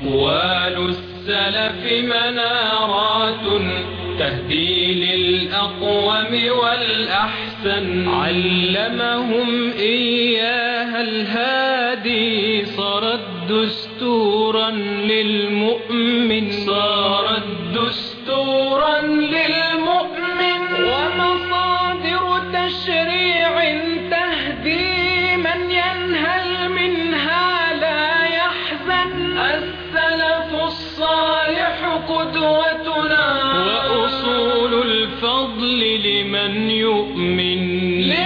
أقوال السلف منارات تهدي للأقوم والأحسن علمهم إياها الهادي صارت دستورا للمؤمن ومصادر تشريع تهدي من ينهل منها لا يحزن السلف الصالح قدوتنا وأصول الفضل لمن يؤمن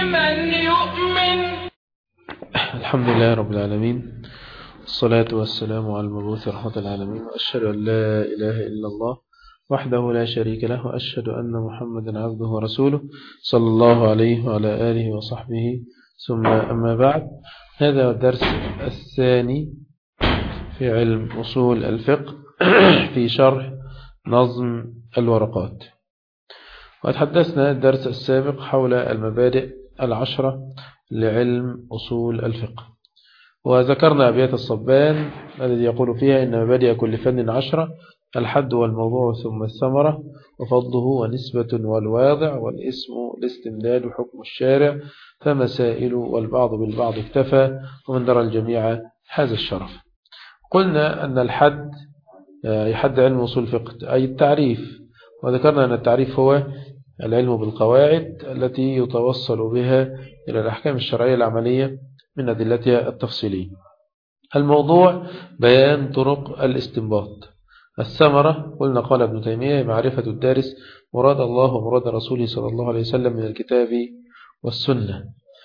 الحمد لله رب العالمين، الصلاة والسلام على المبعوث رحمة العالمين، وأشهد أن لا إله إلا الله وحده لا شريك له، وأشهد أن محمدا عبده ورسوله صلى الله عليه وعلى آله وصحبه، ثم أما بعد. هذا هو الدرس الثاني في علم أصول الفقه في شرح نظم الورقات. وتحدثنا الدرس السابق حول المبادئ العشرة لعلم أصول الفقه، وذكرنا أبيات الصبان الذي يقول فيها إن مبادئ كل فن 10: الحد والموضوع ثم الثمرة وفضله ونسبة والواضع والاسم الاستمداد وحكم الشارع فمسائل والبعض بالبعض اكتفى ومن درى الجميع هذا الشرف. قلنا أن الحد يحد علم أصول الفقه أي التعريف، وذكرنا أن التعريف هو العلم بالقواعد التي يتوصل بها إلى الأحكام الشرعية العملية من أدلتها التفصيلية. الموضوع بيان طرق الاستنباط. الثمرة قلنا قال ابن تيمية معرفة الدارس مراد الله ومراد رسوله صلى الله عليه وسلم من الكتاب والسنة.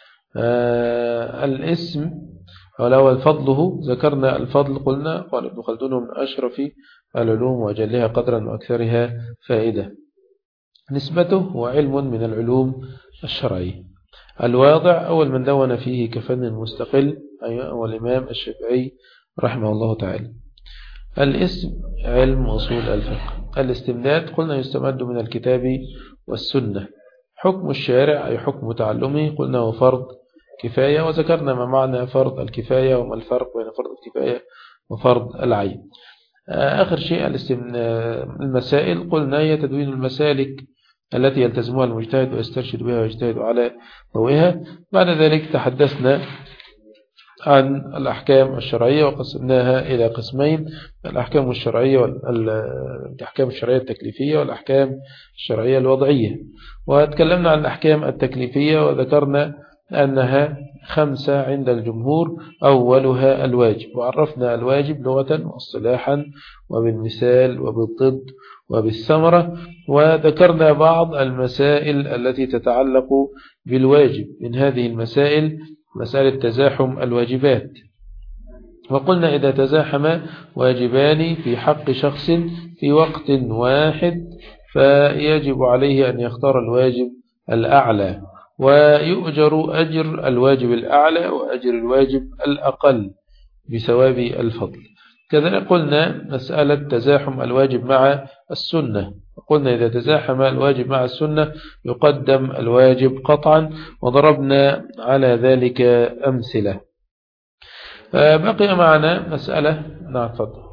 الاسم والأول فضله، ذكرنا الفضل قلنا قال ابن خلدون من أشرف العلوم وأجلها قدرا وأكثرها فائدة. نسبته هو علم من العلوم الشرعية. الواضع أول من دون فيه كفن مستقل هو الإمام الشافعي رحمه الله تعالى. الاسم علم أصول الفقه. الاستمداد قلنا يستمد من الكتاب والسنة. حكم الشارع أي حكم تعلمه قلنا هو فرض كفاية، وذكرنا ما معنى فرض الكفاية وما الفرق بين فرض الكفاية وفرض العين. آخر شيء المسائل قلنا هي تدوين المسالك التي يلتزمها المجتهد ويسترشد بها ويجتهد على ضوئها. بعد ذلك تحدثنا عن الأحكام الشرعية وقسمناها إلى قسمين: الأحكام الشرعية والأحكام الشرعية التكليفية والأحكام الشرعية الوضعية. وتكلمنا عن الأحكام التكليفية وذكرنا أنها 5 عند الجمهور، أولها الواجب، وعرفنا الواجب لغة واصطلاحا وبالمثال وبالضد وبالثمرة. وذكرنا بعض المسائل التي تتعلق بالواجب، من هذه المسائل مسألة تزاحم الواجبات، وقلنا إذا تزاحم واجبان في حق شخص في وقت واحد فيجب عليه أن يختار الواجب الأعلى، ويؤجر أجر الواجب الأعلى وأجر الواجب الأقل بثواب الفضل. كذلك قلنا مسألة تزاحم الواجب مع السنة، قلنا إذا تزاحم الواجب مع السنة يقدم الواجب قطعا، وضربنا على ذلك أمثلة. بقي معنا مسألة. نعم تفضل.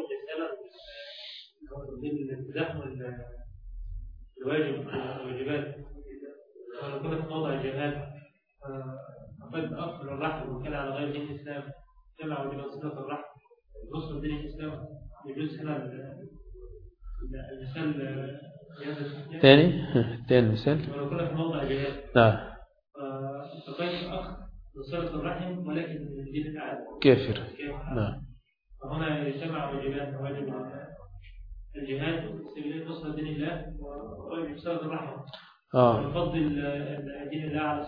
الواجب والواجبات ولو كنا في موضع الجهاد فقد أخر الرحم وكان على غير دين الإسلام جمع وجبات صلة الرحم نصر دين الإسلام. يجوز هنا المثال ثاني مثال ولو كنا في موضع الجهاد. نعم. فقد أخ صلة الرحم ولكن من دين الأعلى كافر. نعم. فهنا يجمع وجبات واجب الجهاد سبيل نصر دين الله وواجب صلة الرحم. فضل دين الله على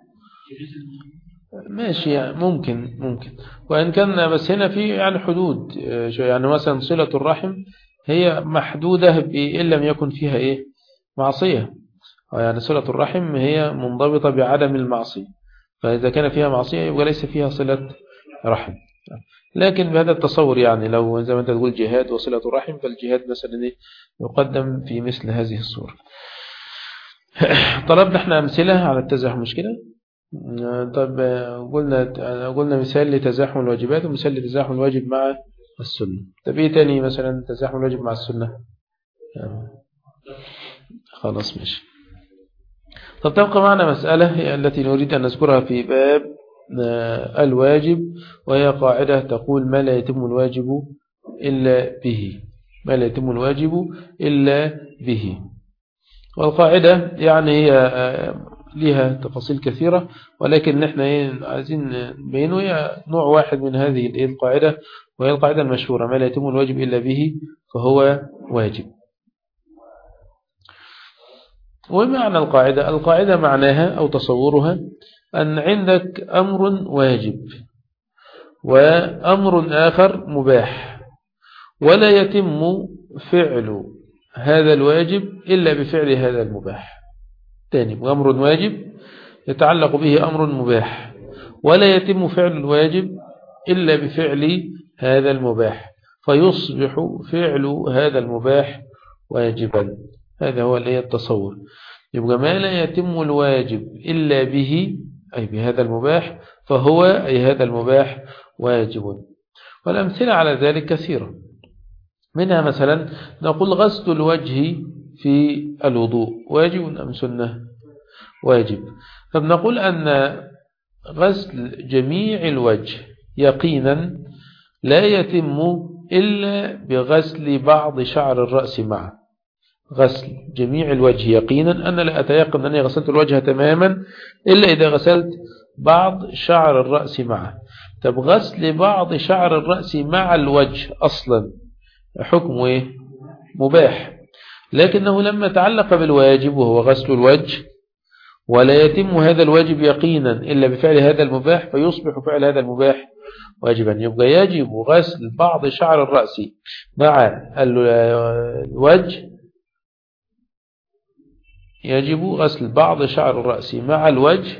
ماشي، ممكن وإن كان بس هنا في يعني حدود، يعني مثلا صلة الرحم هي محدودة إن لم يكن فيها معصية، يعني صلة الرحم هي منضبطة بعدم المعصية، فإذا كان فيها معصية يبقى ليس فيها صلة رحم. لكن بهذا التصور يعني لو زي ما أنت تقول جهاد وصلة رحم، فالجهاد مثلا يقدم في مثل هذه الصورة. طلبنا احنا أمثلة على التزاحم، مش كده؟ طب قلنا مثال لتزاحم الواجبات ومثال لتزاحم الواجب مع السنة. طب إيه تاني مثلا تزاحم الواجب مع السنة؟ خلاص ماشي. طب تبقى معنا مسألة هي التي نريد أن نذكرها في باب الواجب، وهي قاعدة تقول ما لا يتم الواجب إلا به، ما لا يتم الواجب إلا به. والقاعدة يعني هي لها تفاصيل كثيرة، ولكن نحن عايزين نبينه هي نوع واحد من هذه القاعدة، وهي القاعدة المشهورة ما لا يتم الواجب إلا به فهو واجب. ومعنى القاعدة معناها أو تصورها أن عندك أمر واجب وأمر آخر مباح، ولا يتم فعل هذا الواجب إلا بفعل هذا المباح. تاني، أمر واجب يتعلق به أمر مباح، ولا يتم فعل الواجب إلا بفعل هذا المباح، فيصبح فعل هذا المباح واجبا. هذا هو التصور. يبقى ما لا يتم الواجب إلا به أي بهذا المباح فهو أي هذا المباح واجب. والأمثلة على ذلك كثيرة، منها مثلا نقول غسل الوجه في الوضوء واجب أم سنة؟ واجب. فبنقول أن غسل جميع الوجه يقينا لا يتم إلا بغسل بعض شعر الرأس معه. غسل جميع الوجه يقينا أنا لا أتيقن أني غسلت الوجه تماما إلا إذا غسلت بعض شعر الرأس معه. طب غسل بعض شعر الرأس مع الوجه أصلا حكمه مباح، لكنه لما تعلق بالواجب وهو غسل الوجه ولا يتم هذا الواجب يقينا إلا بفعل هذا المباح فيصبح فعل هذا المباح واجبا. يبقى يجب غسل بعض شعر الرأس مع الوجه، يجب غسل بعض شعر الرأس مع الوجه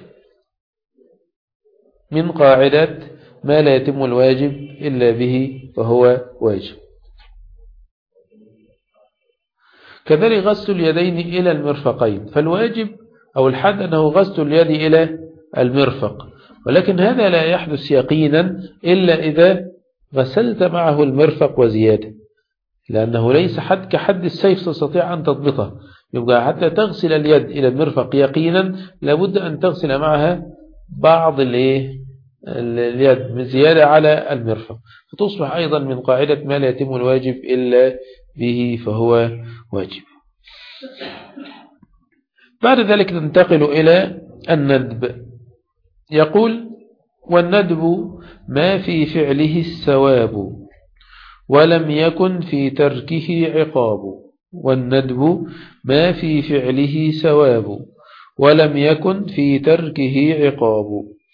من قاعدة ما لا يتم الواجب إلا به فهو واجب. كذلك غسل اليدين إلى المرفقين، فالواجب أو الحد أنه غسل اليد إلى المرفق، ولكن هذا لا يحدث يقينا إلا إذا غسلت معه المرفق وزيادة، لأنه ليس حد كحد السيف تستطيع أن تضبطه. يبقى حتى تغسل اليد إلى المرفق يقينا لابد أن تغسل معها بعض اليد من زيادة على المرفق، فتصبح أيضا من قاعدة ما لا يتم الواجب إلا به فهو واجب. بعد ذلك ننتقل إلى الندب. يقول والندب ما في فعله الثواب ولم يكن في تركه عقاب. والندب ما في فعله ثواب ولم يكن في تركه عقاب.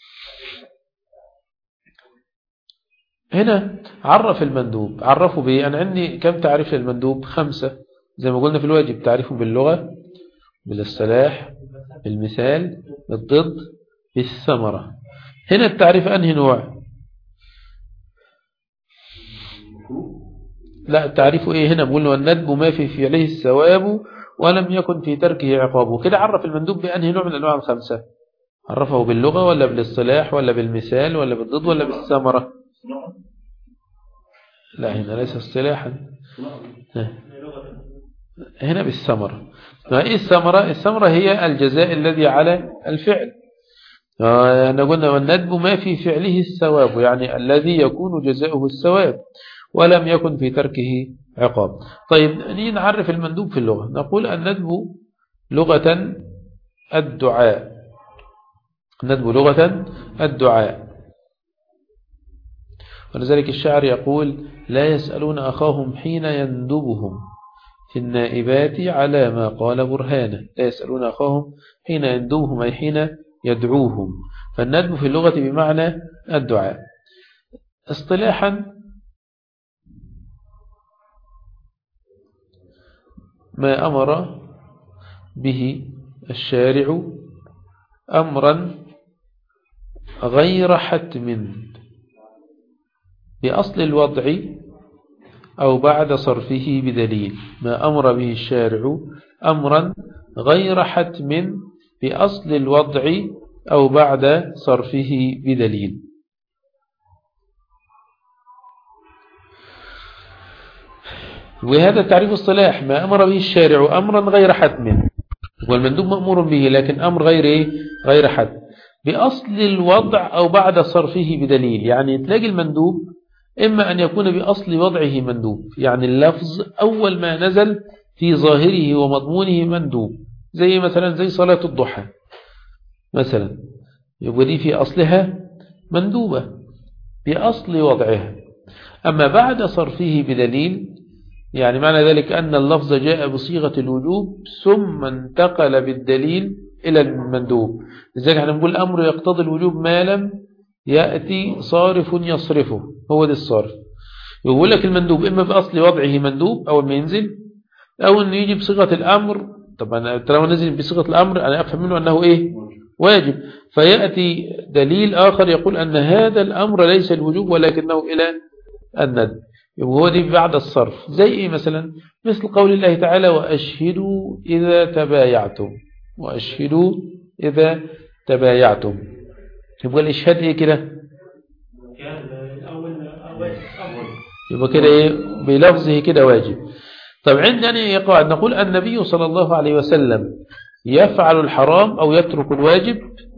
هنا عرف المندوب، عرفوا به. أنا عندي كم تعريف للمندوب؟ 5 زي ما قلنا في الواجب: تعريفه باللغة، بالاصطلاح، بالمثال، بالضد، بالثمرة. هنا التعريف أنهي نوع؟ لا، التعريف إيه هنا؟ بقول والندب ما في فعله الثواب ولم يكن في تركه عقابه. كده عرف المندوب بأنهي نوع من الأنواع 5؟ عرفه باللغة ولا بالاصطلاح ولا بالمثال ولا بالضد ولا بالثمرة؟ لا، هنا ليس اصطلاحا، هنا بالثمرة. ايه الثمرة؟ الثمرة هي الجزاء الذي على الفعل. أنا قلنا والندب ما في فعله الثواب، يعني الذي يكون جزاؤه الثواب ولم يكن في تركه عقاب. طيب نعرف المندوب في اللغة. نقول الندب لغة الدعاء. الندب لغة الدعاء، ولذلك الشاعر يقول لا يسألون أخاهم حين يندبهم في النائبات على ما قال برهانه. لا يسألون أخاهم حين يندبهم أي حين يدعوهم. فالندب في اللغة بمعنى الدعاء. اصطلاحا ما أمر به الشارع أمرا غير حتم بأصل الوضع أو بعد صرفه بدليل. ما أمر به الشارع أمرا غير حتم بأصل الوضع أو بعد صرفه بدليل. وهذا تعريف الصلاح: ما أمر به الشارع أمرا غير حتم، والمندوب مأمور به لكن أمر غير حتم، بأصل الوضع أو بعد صرفه بدليل. يعني تلاقي المندوب إما أن يكون بأصل وضعه مندوب، يعني اللفظ أول ما نزل في ظاهره ومضمونه مندوب، زي مثلا زي صلاة الضحى مثلا، يبقى دي في أصلها مندوبة بأصل وضعها. أما بعد صرفه بدليل، يعني معنى ذلك أن اللفظ جاء بصيغة الوجوب ثم انتقل بالدليل إلى المندوب. لذلك احنا نقول الأمر يقتضي الوجوب ما لم يأتي صارف يصرفه، هو ده الصارف. يقول لك المندوب إما بأصل وضعه مندوب أول ما ينزل، أو أنه يجي بصيغة الأمر. طبعا طالما نزل بصيغة الأمر أنا أفهم منه أنه واجب، فيأتي دليل آخر يقول أن هذا الأمر ليس الوجوب ولكنه إلى الندب، وهو دي بعد الصرف. زي مثلا مثل قول الله تعالى: وأشهدوا إذا تبايعتم، وأشهدوا إذا تبايعتم. يبقى الإشهاد كده، يبقى كده بلفظه كده واجب. طب عندنا يقع نقول النبي صلى الله عليه وسلم يفعل الحرام أو يترك الواجب.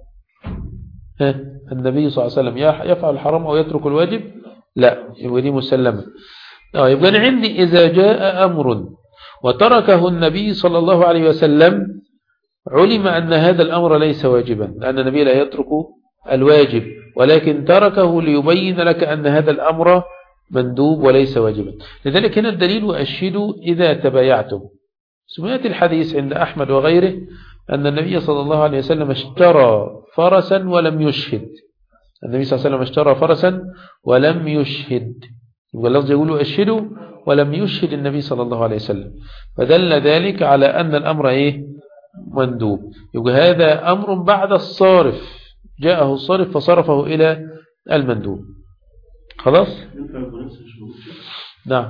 النبي صلى الله عليه وسلم يفعل الحرام أو يترك الواجب؟ لا، يبقى دي مسلمة. يبقى أنا عندي إذا جاء أمر وتركه النبي صلى الله عليه وسلم علم أن هذا الأمر ليس واجبا، لأن النبي لا يترك الواجب ولكن تركه ليبين لك أن هذا الأمر مندوب وليس واجبا. لذلك هنا الدليل: وأشهدوا إذا تبايعتم. سمعت الحديث عند أحمد وغيره أن النبي صلى الله عليه وسلم اشترى فرسا ولم يشهد. النبي صلى الله عليه وسلم اشترى فرسا ولم يشهد، يقول اللفظ يقول أشهدوا ولم يشهد النبي صلى الله عليه وسلم، فدل ذلك على أن الأمر مندوب. يقول هذا أمر بعد الصارف، جاءه الصارف فصرفه إلى المندوب. خلاص؟ نعم.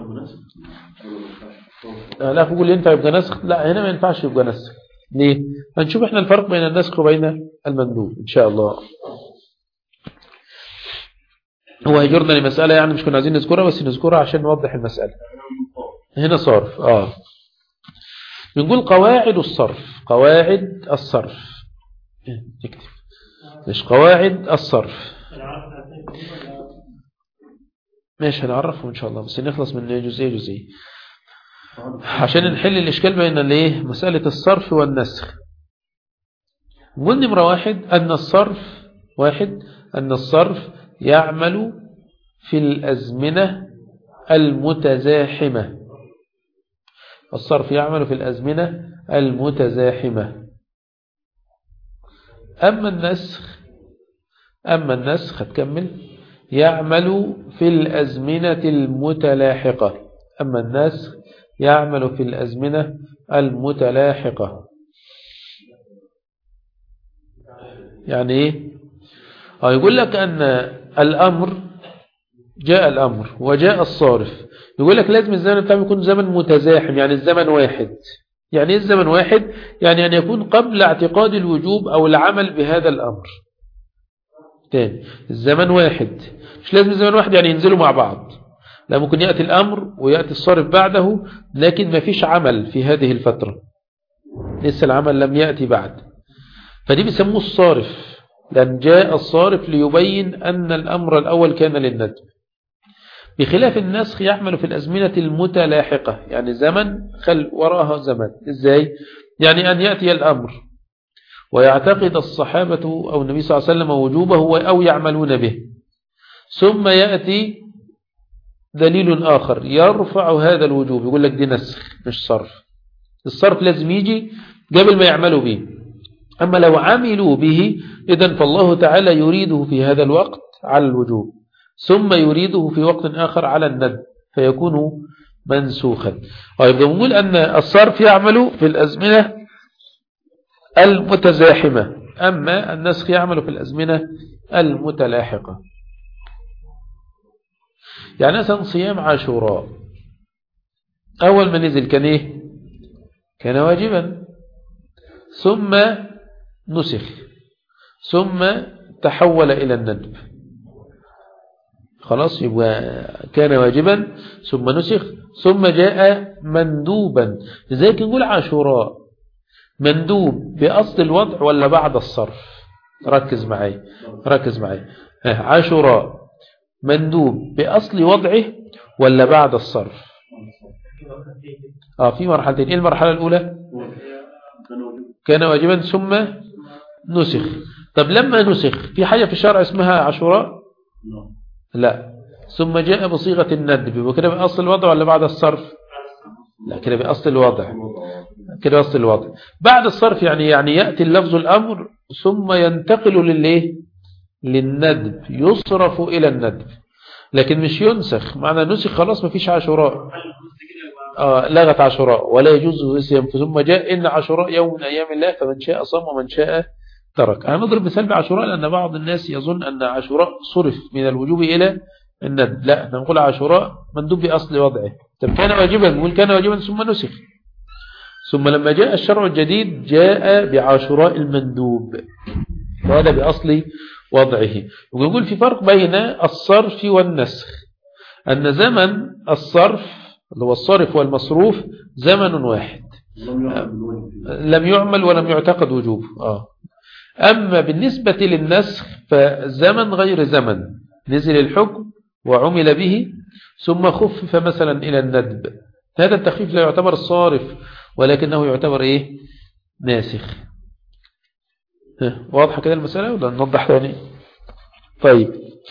لا بقول ينفع يبقى نسخ، لا هنا ما ينفعش يبقى نسخ. ليه؟ هنشوف احنا الفرق بين النسخ وبين المندوب إن شاء الله. هو هيجرنا لمسألة يعني مش كنا عايزين نذكرها، بس نذكرها عشان نوضح المسألة. هنا صرف بنقول قواعد الصرف. قواعد الصرف اكتب مش قواعد الصرف، ماشي هنعرفه إن شاء الله، بس نخلص من جزئية عشان نحل الإشكال بين مسألة الصرف والنسخ. نقول نمرة أن الصرف يعمل في الأزمنة المتزاحمة. الصرف يعمل في الأزمنة المتزاحمة. أما النسخ هتكمل يعمل في الأزمنة المتلاحقة. أما النسخ يعمل في الأزمنة المتلاحقة. يعني إيه؟ يقول لك أن جاء الأمر وجاء الصارف، يقول لك لازم الزمن بتاعه يكون زمن متزاحم، يعني الزمن واحد. يعني إيه الزمن واحد؟ يعني أن يكون قبل اعتقاد الوجوب أو العمل بهذا الأمر. تاني، الزمن واحد، مش لازم الزمن واحد يعني ينزلوا مع بعض، لا ممكن يأتي الأمر ويأتي الصارف بعده، لكن ما فيش عمل في هذه الفترة، لسه العمل لم يأتي بعد، فدي بيسموه الصارف، لأن جاء الصارف ليبين أن الأمر الأول كان للندب. بخلاف النسخ يعمل في الأزمنة المتلاحقة، يعني زمن خل وراءها زمن. إزاي؟ يعني أن يأتي الأمر ويعتقد الصحابة أو النبي صلى الله عليه وسلم وجوبه أو يعملون به، ثم يأتي دليل آخر يرفع هذا الوجوب، يقول لك دي نسخ مش صرف. الصرف لازم يجي قبل ما يعملوا به، أما لو عملوا به إذن فالله تعالى يريده في هذا الوقت على الوجوب، ثم يريده في وقت آخر على الندب، فيكون منسوخا. يبقى نقول أن الصرف يعمل في الأزمنة المتزاحمة، أما النسخ يعمل في الأزمنة المتلاحقة. يعني مثلا صيام عاشوراء أول ما نزل كان إيه؟ كان واجبا، ثم نسخ، ثم تحول إلى الندب. خلاص يبقى كان واجبا ثم نسخ ثم جاء مندوبا. لذلك نقول عاشوراء مندوب بأصل الوضع ولا بعد الصرف؟ ركز معي عاشوراء مندوب بأصل وضعه ولا بعد الصرف؟ في مرحلتين. ايه المرحلة الأولى؟ كان واجبا ثم نسخ. طب لما نسخ في حاجة في الشرع اسمها عاشوراء؟ لا. ثم جاء بصيغة الندب وكده بأصل الوضع ولا بعد الصرف؟ لا، كده بأصل الوضع. بعد الصرف يعني يأتي اللفظ الأمر ثم ينتقل للندب، يصرف إلى الندب، لكن مش ينسخ. معنى نسخ خلاص ما فيش عاشوراء، لغت عاشوراء ولا يجوز الصيام. ثم جاء إن عاشوراء يوم من أيام الله فمن شاء صام ومن شاء ترك. أنا نضرب مثال بعاشوراء لأن بعض الناس يظن أن عاشوراء صرف من الوجوب إلى الندب. لا، نقول عاشوراء مندوب بأصل وضعه. طب كان واجبا، نقول كان واجبا ثم نسخ. ثم لما جاء الشرع الجديد جاء بعاشوراء المندوب وهذا بأصل وضعه. ونقول في فرق بين الصرف والنسخ، أن زمن الصرف اللي هو الصرف والمصروف زمن واحد لم يعمل ولم يعتقد وجوبه. أما بالنسبة للنسخ فزمن غير زمن، نزل الحكم وعمل به ثم خفف مثلا إلى الندب، هذا التخفيف لا يعتبر الصارف ولكنه يعتبر ناسخ. واضحة كده المسألة ولا نوضح ثاني؟ طيب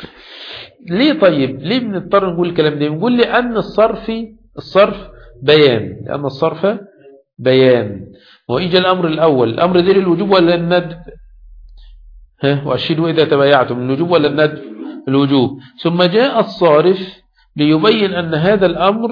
ليه بنضطر نقول الكلام ده؟ نقول لأن الصرف بيان، لأن الصرف بيان. وإجا الأمر الأول، الأمر ده للوجوب ولا الندب؟ وأشهدوا إذا تبايعتم، الوجوب ولا الندب؟ الوجوب. ثم جاء الصارف ليبين أن هذا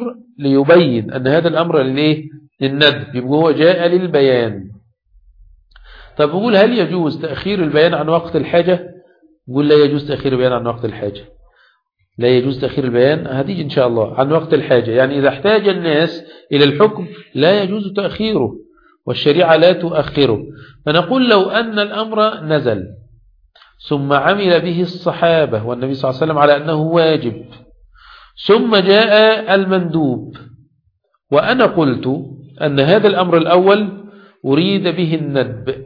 الأمر للندب، يبقى هو جاء للبيان. طب نقول هل يجوز تأخير البيان عن وقت الحاجة؟ نقول لا يجوز تأخير البيان عن وقت الحاجة، لا يجوز تأخير البيان، هتيجي إن شاء الله، عن وقت الحاجة. يعني إذا احتاج الناس إلى الحكم لا يجوز تأخيره والشريعة لا تؤخره. فنقول لو أن الأمر نزل ثم عمل به الصحابة والنبي صلى الله عليه وسلم على أنه واجب، ثم جاء المندوب وأنا قلت أن هذا الأمر الأول أريد به الندب،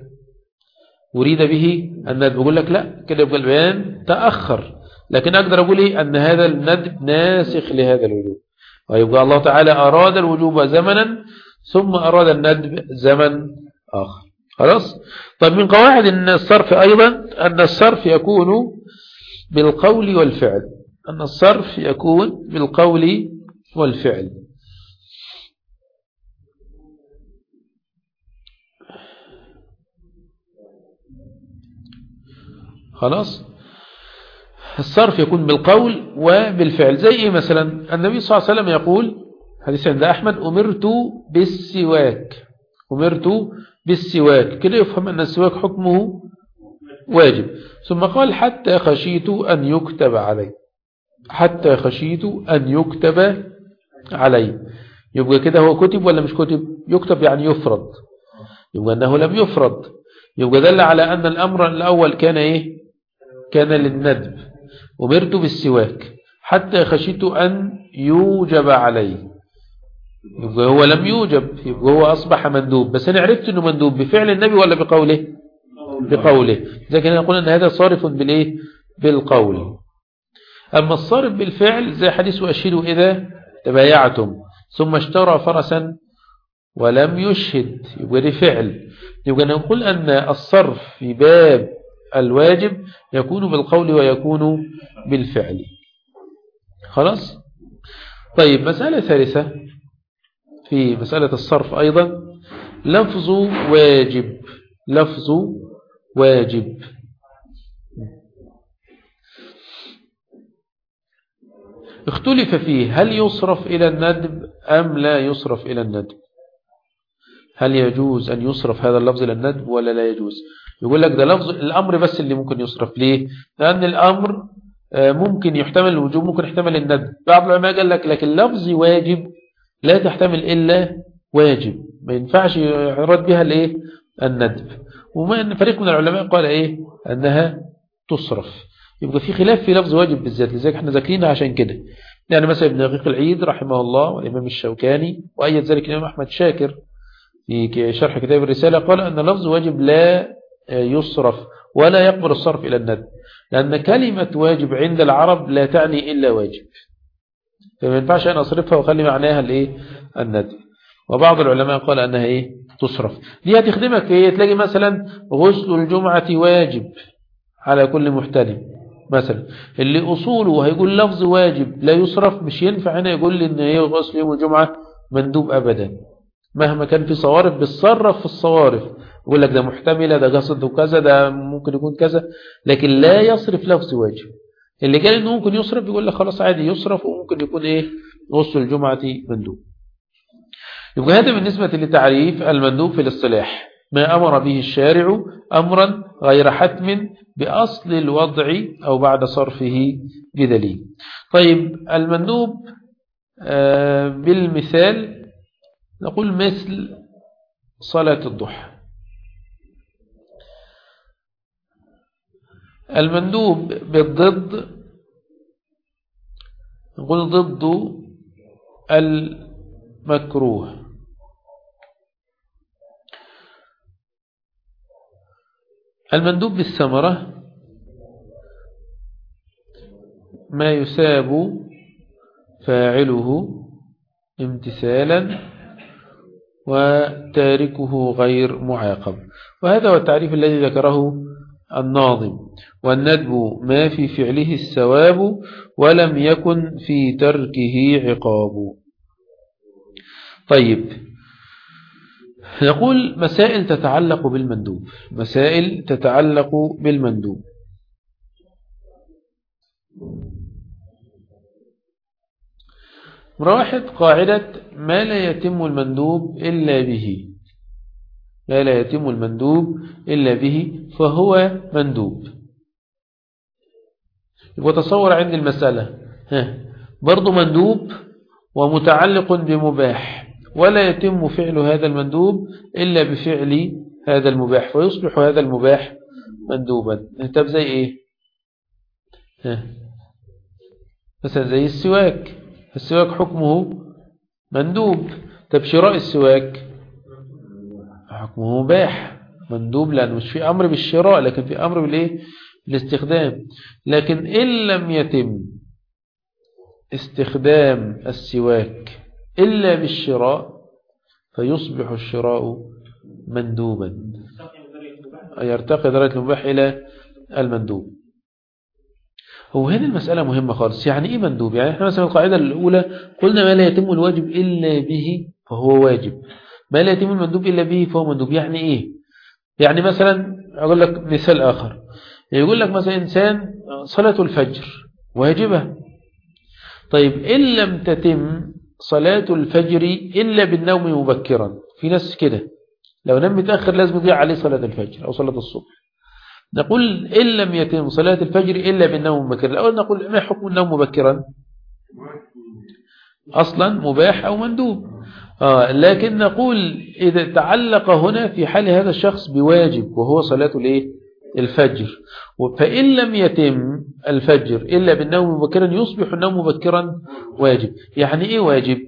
أقول لك لا، كده يبقى البيان تأخر، لكن أقدر أقول أن هذا الندب ناسخ لهذا الوجوب، ويبقى الله تعالى أراد الوجوب زمنا ثم أراد الندب زمن آخر. خلاص. طيب من قواعد الصرف أيضا أن الصرف يكون بالقول والفعل، خلاص. الصرف يكون بالقول وبالفعل. زي مثلا النبي صلى الله عليه وسلم يقول حديث عند أحمد أمرت بالسواك، كده يفهم أن السواك حكمه واجب. ثم قال حتى خشيت أن يكتب علي، يبقى كده هو كتب ولا مش كتب؟ يكتب يعني يفرض، يبقى أنه لم يفرض، يبقى دل على أن الأمر الأول كان للندب، أمرت بالسواك حتى خشيت أن يوجب علي، يبقى هو لم يوجب، يبقى هو أصبح مندوب. بس أنا عرفت أنه مندوب بفعل النبي ولا بقوله؟ لكن نقول أن هذا صارف بالقول. أما الصارف بالفعل زي حديث وأشهدوا إذا تبايعتم، ثم اشترى فرسا ولم يشهد، يبقى دي فعل. يبقى نقول أن الصرف في باب الواجب يكون بالقول ويكون بالفعل. خلاص. طيب مسألة ثالثة في مسألة الصرف أيضا لفظ واجب. اختلف فيه هل يصرف إلى الندب أم لا يصرف إلى الندب، هل يجوز أن يصرف هذا اللفظ إلى الندب ولا لا يجوز؟ يقول لك ده لفظ الأمر بس اللي ممكن يصرف. ليه؟ لأن الأمر ممكن يحتمل الوجوب ممكن يحتمل الندب. بعض العلماء قال لك لكن لفظ واجب لا تحتمل إلا واجب، ما ينفعش يراد بها الندب. وما أن فريق من العلماء قال أنها تصرف. يبقى في خلاف في لفظ واجب بالذات، لذلك احنا ذاكرينها عشان كده. يعني مثلا ابن دقيق العيد رحمه الله والإمام الشوكاني وأيد ذلك الإمام أحمد شاكر في شرح كتاب الرسالة، قال أن لفظ واجب لا يصرف ولا يقبل الصرف إلى الندب، لأن كلمة واجب عند العرب لا تعني إلا واجب، فما ينفعش أن أصرفها وخلي معناها الندب. وبعض العلماء قال أنها تصرف. دي هتخدمك في تلاقي مثلا غسل الجمعة واجب على كل محتلم مثلا، اللي أصوله هيقول لفظ واجب لا يصرف، مش ينفع هنا يقول لي إن هي غسل يوم الجمعة مندوب أبدا، مهما كان في صوارف بالصرف في الصوارف، يقول لك ده محتملة، ده قصد وكذا، ده ممكن يكون كذا، لكن لا يصرف لفظ واجب. اللي قال إنه ممكن يصرف يقول لك خلاص عادي يصرف، وممكن يكون غسل الجمعة مندوب. يبقى هذا بالنسبة لتعريف المندوب في الاصطلاح، ما أمر به الشارع أمرا غير حتم بأصل الوضع أو بعد صرفه بدليل. طيب المندوب بالمثال نقول مثل صلاة الضحى. المندوب بالضد نقول ضد المكروه. المندوب بالثمرة ما يثاب فاعله امتثالا وتاركه غير معاقب، وهذا هو التعريف الذي ذكره الناظم. والندب ما في فعله الثواب ولم يكن في تركه عقاب. طيب نقول مسائل تتعلق بالمندوب، مسائل تتعلق بالمندوب. واحد، قاعدة ما لا يتم المندوب إلا به، ما لا يتم المندوب إلا به فهو مندوب. وتصور عند المسألة برضو مندوب ومتعلق بمباح، ولا يتم فعل هذا المندوب إلا بفعل هذا المباح، فيصبح هذا المباح مندوبا. طب زي إيه؟ مثلا زي السواك، السواك حكمه مندوب. طب شراء السواك حكمه مباح مندوب، لأنه مش في أمر بالشراء لكن في أمر بالاستخدام. لكن إن لم يتم استخدام السواك إلا بالشراء فيصبح الشراء مندوبا، يرتقي درجة المباح إلى المندوب. هو هنا المسألة مهمة خالص. يعني إيه مندوب؟ يعني إحنا مثلا القاعدة الأولى قلنا ما لا يتم الواجب إلا به فهو واجب، ما لا يتم المندوب إلا به فهو مندوب. يعني إيه؟ يعني مثلا أقول لك مثال آخر، يقول لك مثلا إنسان صلاة الفجر واجبة، طيب إن لم تتم صلاة الفجر إلا بالنوم مبكرا، في ناس كده لو نام متأخر لازم يضيع عليه صلاة الفجر أو صلاة الصبح، نقول إن لم يتم صلاة الفجر إلا بالنوم مبكرا. الأول نقول ما حكم النوم مبكرا؟ أصلا مباح أو مندوب. لكن نقول إذا تعلق هنا في حال هذا الشخص بواجب وهو صلاة الفجر، فإن لم يتم الفجر إلا بالنوم مبكرا يصبح النوم مبكرا واجب. يعني إيه واجب؟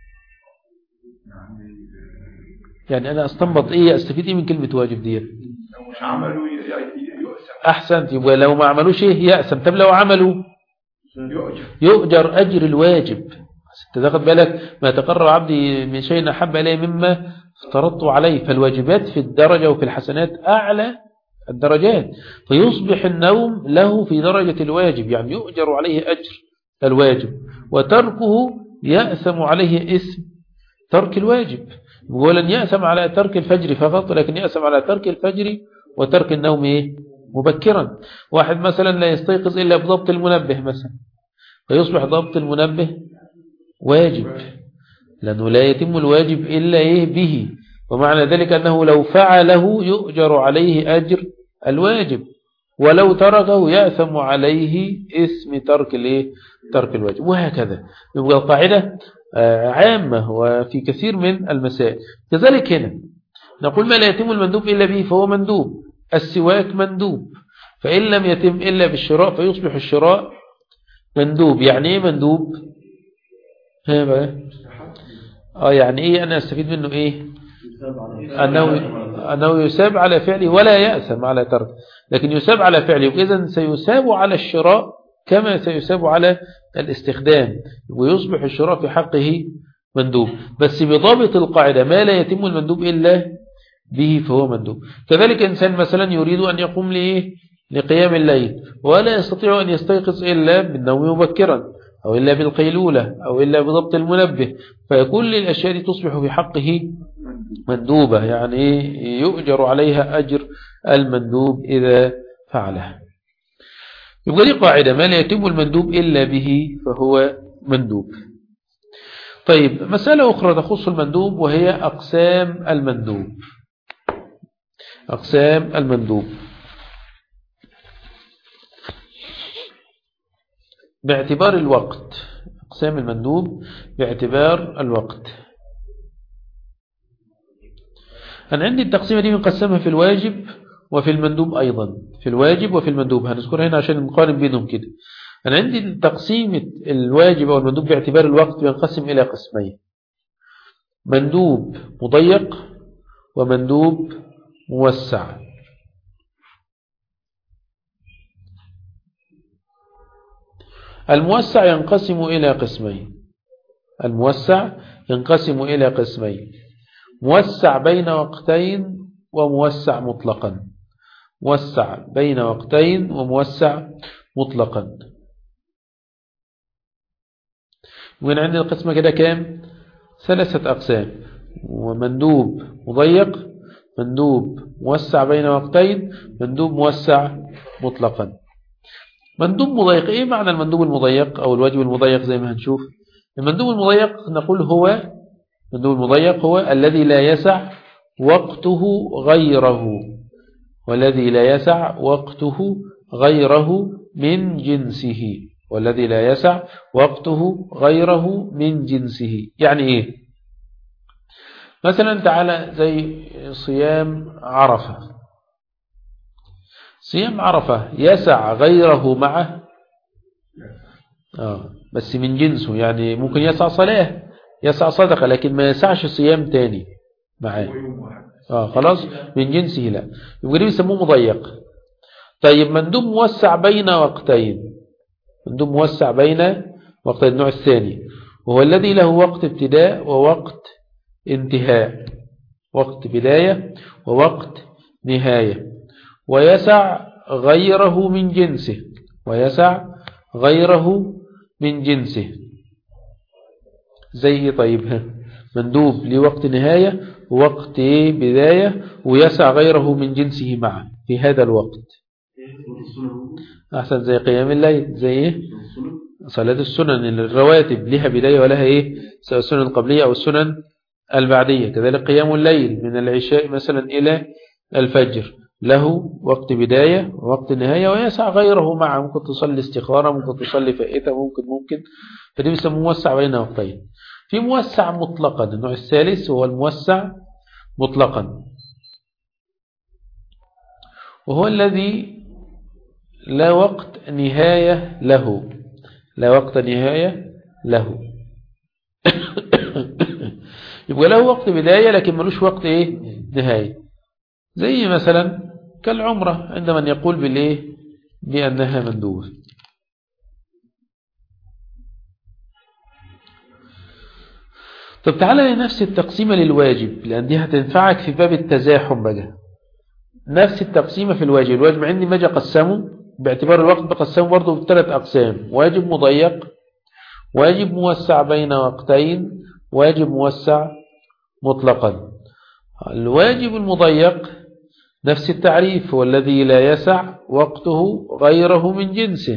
يعني أنا أستنبط أستفيد إيه من كلمة واجب دي؟ مش عملوا أحسنت، يبقى لو ما عملوش يأسم. طب لو عملوا يؤجر أجر الواجب. تاخد بالك ما تقرب عبدي من شيء أحب إليه مما افترضت عليه، فالواجبات في الدرجة وفي الحسنات أعلى الدرجات، فيصبح النوم له في درجة الواجب، يعني يؤجر عليه أجر الواجب، وتركه يأثم عليه اسم ترك الواجب. ولن يأثم على ترك الفجر فقط، لكن يأثم على ترك الفجر وترك النوم مبكرا. واحد مثلا لا يستيقظ إلا بضبط المنبه مثلا، فيصبح ضبط المنبه واجب، لأنه لا يتم الواجب إلا به، ومعنى ذلك أنه لو فعله يؤجر عليه أجر الواجب، ولو تركه يأثم عليه اسم ترك الواجب، وهكذا. يبقى القاعدة عامة وفي كثير من المسائل. كذلك هنا نقول ما لا يتم المندوب إلا به فهو مندوب. السواك مندوب، فإن لم يتم إلا بالشراء فيصبح الشراء مندوب. يعني إيه مندوب؟ ها بقى يعني إيه أنا أستفيد منه إيه؟ أنه يساب على فعله ولا يأثم على ترك، لكن يساب على فعله، إذن سيساب على الشراء كما سيساب على الاستخدام، ويصبح الشراء في حقه مندوب، بس بضابط القاعدة ما لا يتم المندوب إلا به فهو مندوب. كذلك إنسان مثلا يريد أن يقوم لقيام الليل ولا يستطيع أن يستيقظ إلا بالنوم مبكرا أو إلا بالقيلولة أو إلا بضبط المنبه، فكل الأشياء دي تصبح في حقه مندوبة، يعني يؤجر عليها أجر المندوب إذا فعلها. يبقى دي قاعدة ما لا يتم المندوب إلا به فهو مندوب. طيب مسألة أخرى تخص المندوب وهي أقسام المندوب. أقسام المندوب باعتبار الوقت. أقسام المندوب باعتبار الوقت. أنا عندي التقسيمة دي مقسمة في الواجب وفي المندوب أيضا، في الواجب وفي المندوب، هنذكرها هنا عشان نقارن بينهم كده. أنا عندي تقسيم الواجب أو المندوب باعتبار الوقت ينقسم إلى قسمين: مندوب مضيق ومندوب موسع. الموسع ينقسم إلى قسمين. الموسع ينقسم إلى قسمين: موسع بين وقتين وموسع مطلقا. موسع بين وقتين وموسع مطلقا. وين عندنا القسمة كده كام؟ 3 أقسام: ومندوب مضيق، مندوب موسع بين وقتين، مندوب موسع مطلقا. مندوب مضيق، ايه معنى المندوب المضيق او الواجب المضيق؟ زي ما هنشوف المندوب المضيق نقول هو المندوب المضيق هو الذي لا يسع وقته غيره، والذي لا يسع وقته غيره من جنسه، والذي لا يسع وقته غيره من جنسه. يعني ايه؟ مثلا تعالى زي صيام عرفة. صيام عرفة يسع غيره معه بس من جنسه، يعني ممكن يسع صلاة، يسع صدقة، لكن ما يسعش صيام تاني معاه. خلاص من جنسه لا، يبقى دي بيسموه مضيق. طيب مندوب موسع بين وقتين. مندوب موسع بين وقتين النوع الثاني، وهو الذي له وقت ابتداء ووقت انتهاء، وقت بداية ووقت نهاية، ويسع غيره من جنسه، ويسع غيره من جنسه. زي طيب مندوب لوقت نهاية ووقت بداية ويسع غيره من جنسه معه في هذا الوقت. أحسن، زي قيام الليل، زي صلاة السنن الرواتب لها بداية ولها سواء السنن القبلية أو السنن البعدية. كذلك قيام الليل من العشاء مثلا إلى الفجر له وقت بداية ووقت نهاية ويسع غيره معه، ممكن تصلي استخارة، ممكن تصلي فائتة، ممكن فدي بيسموه موسع بين وقتين. في موسع مطلقا، النوع الثالث هو الموسع مطلقا، وهو الذي لا وقت نهاية له، لا وقت نهاية له. يبقى له وقت بداية لكن ملوش وقت نهاية. زي مثلا كالعمرة عندما يقول بأنها مندوبة. طب تعالى لنفس التقسيمة للواجب، لأن دي هتنفعك في باب التزاحم بقى. نفس التقسيمة في الواجب. الواجب عندي ما اجي اقسمه باعتبار الوقت بقسمه برضه ب3 أقسام: واجب مضيق، واجب موسع بين وقتين، واجب موسع مطلقا. الواجب المضيق نفس التعريف، هو الذي لا يسع وقته غيره من جنسه.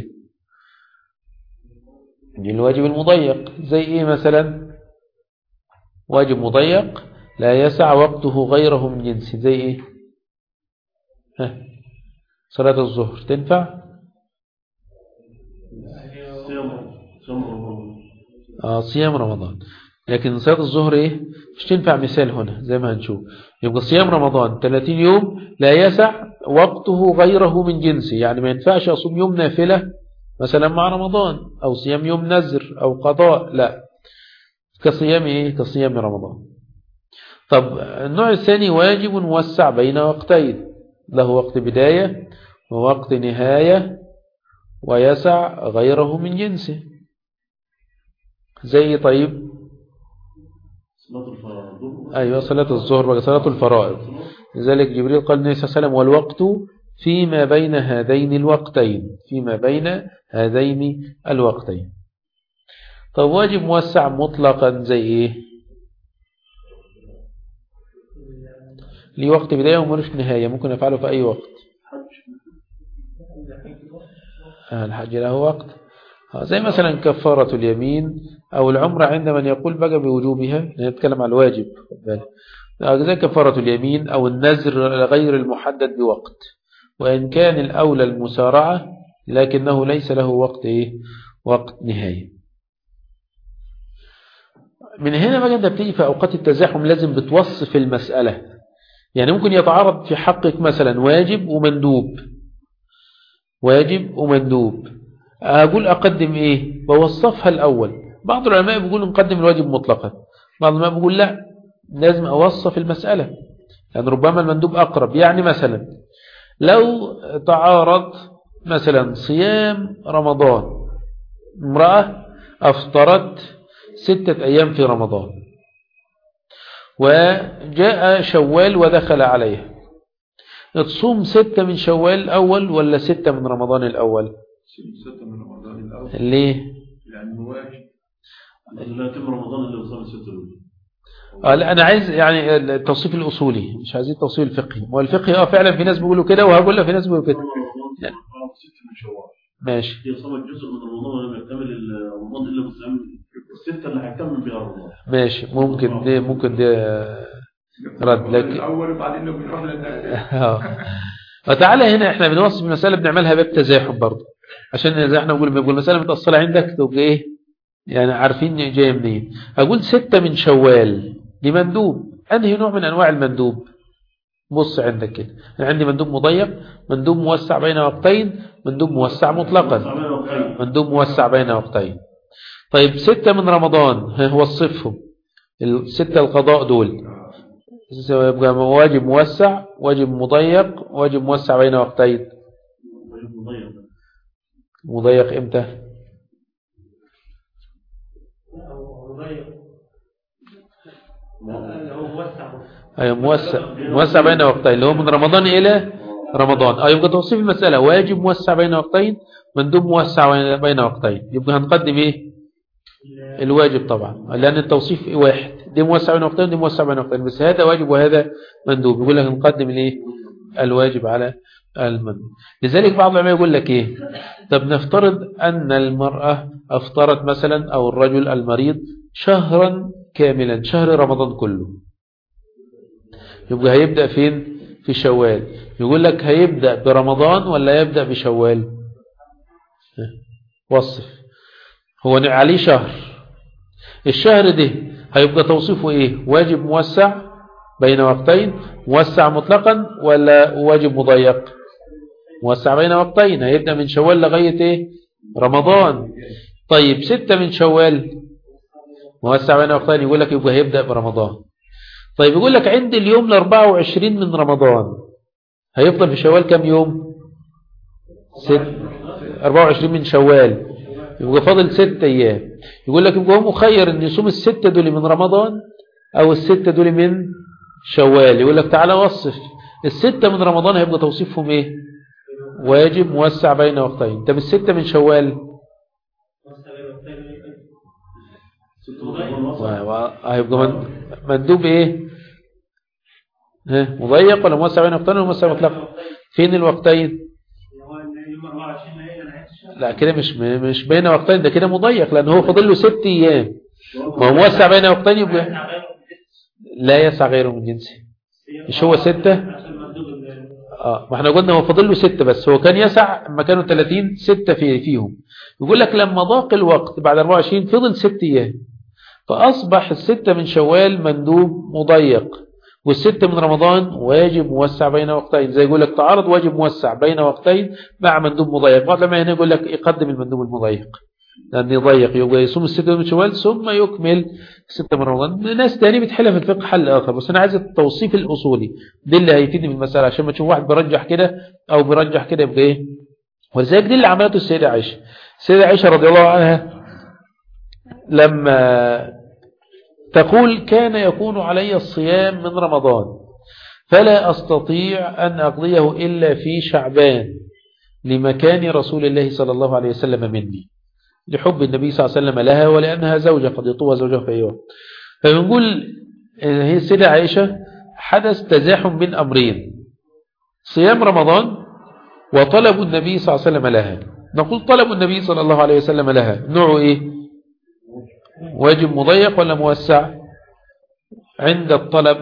الواجب المضيق زي مثلا واجب مضيق لا يسع وقته غيره من جنسه، زي صلاة الظهر تنفع؟ صيام رمضان لكن صلاة الظهر إيه مش تنفع مثال هنا زي ما هنشوف. يبقى صيام رمضان 30 يوم لا يسع وقته غيره من جنسه، يعني ما ينفعش أصوم يوم نافلة مثلا مع رمضان أو صيام يوم نذر أو قضاء، لا، كصيام إيه كصيام رمضان. طب النوع الثاني واجب موسع بين وقتين، له وقت بداية ووقت نهاية ويسع غيره من جنسه. زي طيب أيوة صلاة الظهر وصلاة الفرائض. لذلك جبريل قال النبي صلى الله عليه وسلم والوقت فيما بين هذين الوقتين، فيما بين هذين الوقتين. طب واجب موسع مطلقا زي إيه؟ ليه وقت بداية وملوش نهاية، ممكن أفعله في أي وقت. الحج له وقت، زي مثلا كفارة اليمين أو العمرة عند من يقول بقى بوجوبها، نتكلم عن الواجب، زي كفارة اليمين أو النذر غير المحدد بوقت، وإن كان الأولى المسارعة لكنه ليس له وقت إيه؟ وقت نهاية. من هنا بقى أنت بتيجي في أوقات التزاحم لازم بتوصف المسألة، يعني ممكن يتعارض في حقك مثلا واجب ومندوب، واجب ومندوب، أقول أقدم إيه؟ بوصفها الأول. بعض العلماء بيقول نقدم الواجب مطلقا، بعض العلماء بيقول لا لازم أوصف المسألة، لأن يعني ربما المندوب أقرب. يعني مثلا لو تعارض مثلا صيام رمضان، امرأة أفطرت 6 أيام في رمضان وجاء شوال ودخل عليها، تصوم 6 من شوال الأول ولا 6 من رمضان الأول؟ 6 من رمضان الأول. ليه؟ لأنه واجب لا تم رمضان اللي وصل 6 الأول. لا أنا عايز يعني التوصيف الأصولي، مش عايز التوصيف الفقهي. والفقهي فعلا في ناس بيقولوا كده وهقول لك في ناس بيقولوا كده. 6 من شوال ماشي. هي صامت جزء من رمضان ولم يكتمل رمضان إلا بصيام 6 اللي هيكمل بها رمضان. ماشي، ممكن ده رد لك الأول وبعدين بنروح وتعالى هنا احنا بنوصف المسألة بنعملها باب تزاحم برضه، عشان زي احنا بنقول المسألة متأصلة عندك تبقى ايه يعني عارفين جايه منين. اقول 6 من شوال دي مندوب، انهي نوع من انواع المندوب؟ بص عندك كده، انا عندي مندوب مضيق، مندوب موسع بين وقتين، مندوب موسع مطلقا، مندوب موسع بين وقتين. طيب 6 من رمضان وصفهم، 6 القضاء دول يبقى واجب موسع، واجب مضيق، واجب موسع بين وقتين. مضيق امتى؟ موسع بين وقتين اللي هو من رمضان إلى رمضان. يبقى توصيف المسألة واجب موسع بين وقتين، مندوب موسع بين وقتين. يبقى هنقدم ايه؟ الواجب طبعا، لأن التوصيف واحد، دي موسع بين وقتين دي موسع بين وقتين، بس هذا واجب وهذا مندوب. يقول لك نقدم الايه؟ الواجب على المندوب. لذلك بعض العلماء يقول لك ايه؟ طب نفترض أن المرأة أفطرت مثلا أو الرجل المريض شهرا كاملا، شهر رمضان كله، يبقى هيبدأ فين؟ في شوال. يقول لك هيبدأ برمضان ولا يبدأ بشوال؟ وصف. هو عليه شهر، الشهر ده هيبقى توصيفه ايه؟ واجب موسع بين وقتين، موسع مطلقا، ولا واجب مضيق؟ موسع بين وقتين، هيبدأ من شوال لغاية ايه؟ رمضان. طيب 6 من شوال موسع بين وقتين، يقول لك يبقى هيبدأ برمضان. طيب يقول لك عند اليوم 24 من رمضان هيفضل في شوال كم يوم؟ 24 من شوال، يبقى فاضل 6 أيام. يقول لك يبقى هو مخير ان يصوم 6 دول من رمضان او 6 دول من شوال. يقول لك تعالى وصف 6 من رمضان هيبقى توصيفهم ايه؟ واجب موسع بين وقتين. طب 6 من شوال هيبقى مندوب ايه؟ مضيق ولا موسع بين وقتين ولا موسع مطلق؟ فين الوقتين؟ لا كده مش بين وقتين، ده كده مضيق، لأنه هو فاضل له 6 أيام. ما هو موسع بين وقتين يبقى لا يسع غيره من جنسه. مش هو 6؟ ما احنا قلنا هو فاضل له 6 بس، هو كان يسع ما كانوا 30 6 فيهم. يقول لك لما ضاق الوقت بعد 24 فضل 6 أيام، فأصبح 6 من شوال مندوب مضيق، وال6 من رمضان واجب موسع بين وقتين. زي يقول لك تعارض واجب موسع بين وقتين مع مندوب مضيق، بعد لما هنا يقول لك يقدم المندوب المضيق لأن يضيق، يبقى يصوم ال6 من شوال ثم يكمل 6 من رمضان. ناس تاني بتحلها في الفقه حل آخر، بس أنا عايز التوصيف الأصولي دي اللي هيفيدني من المسألة، عشان ما تشوف واحد بيرجح كده أو بيرجح كده يبقى إيه. ولذلك دي اللي عملته السيدة عائشة. السيدة عائشة رضي الله عنها لما تقول كان يكون علي الصيام من رمضان فلا أستطيع أن أقضيه إلا في شعبان لمكان رسول الله صلى الله عليه وسلم مني، لحب النبي صلى الله عليه وسلم لها ولأنها زوجة قد يطوى زوجها في أي وقت. فبنقول هي السيدة عائشة حدث تزاحم بين أمرين، صيام رمضان وطلب النبي صلى الله عليه وسلم لها. نقول طلب النبي صلى الله عليه وسلم لها نوعه إيه؟ واجب مضيق ولا موسع؟ عند الطلب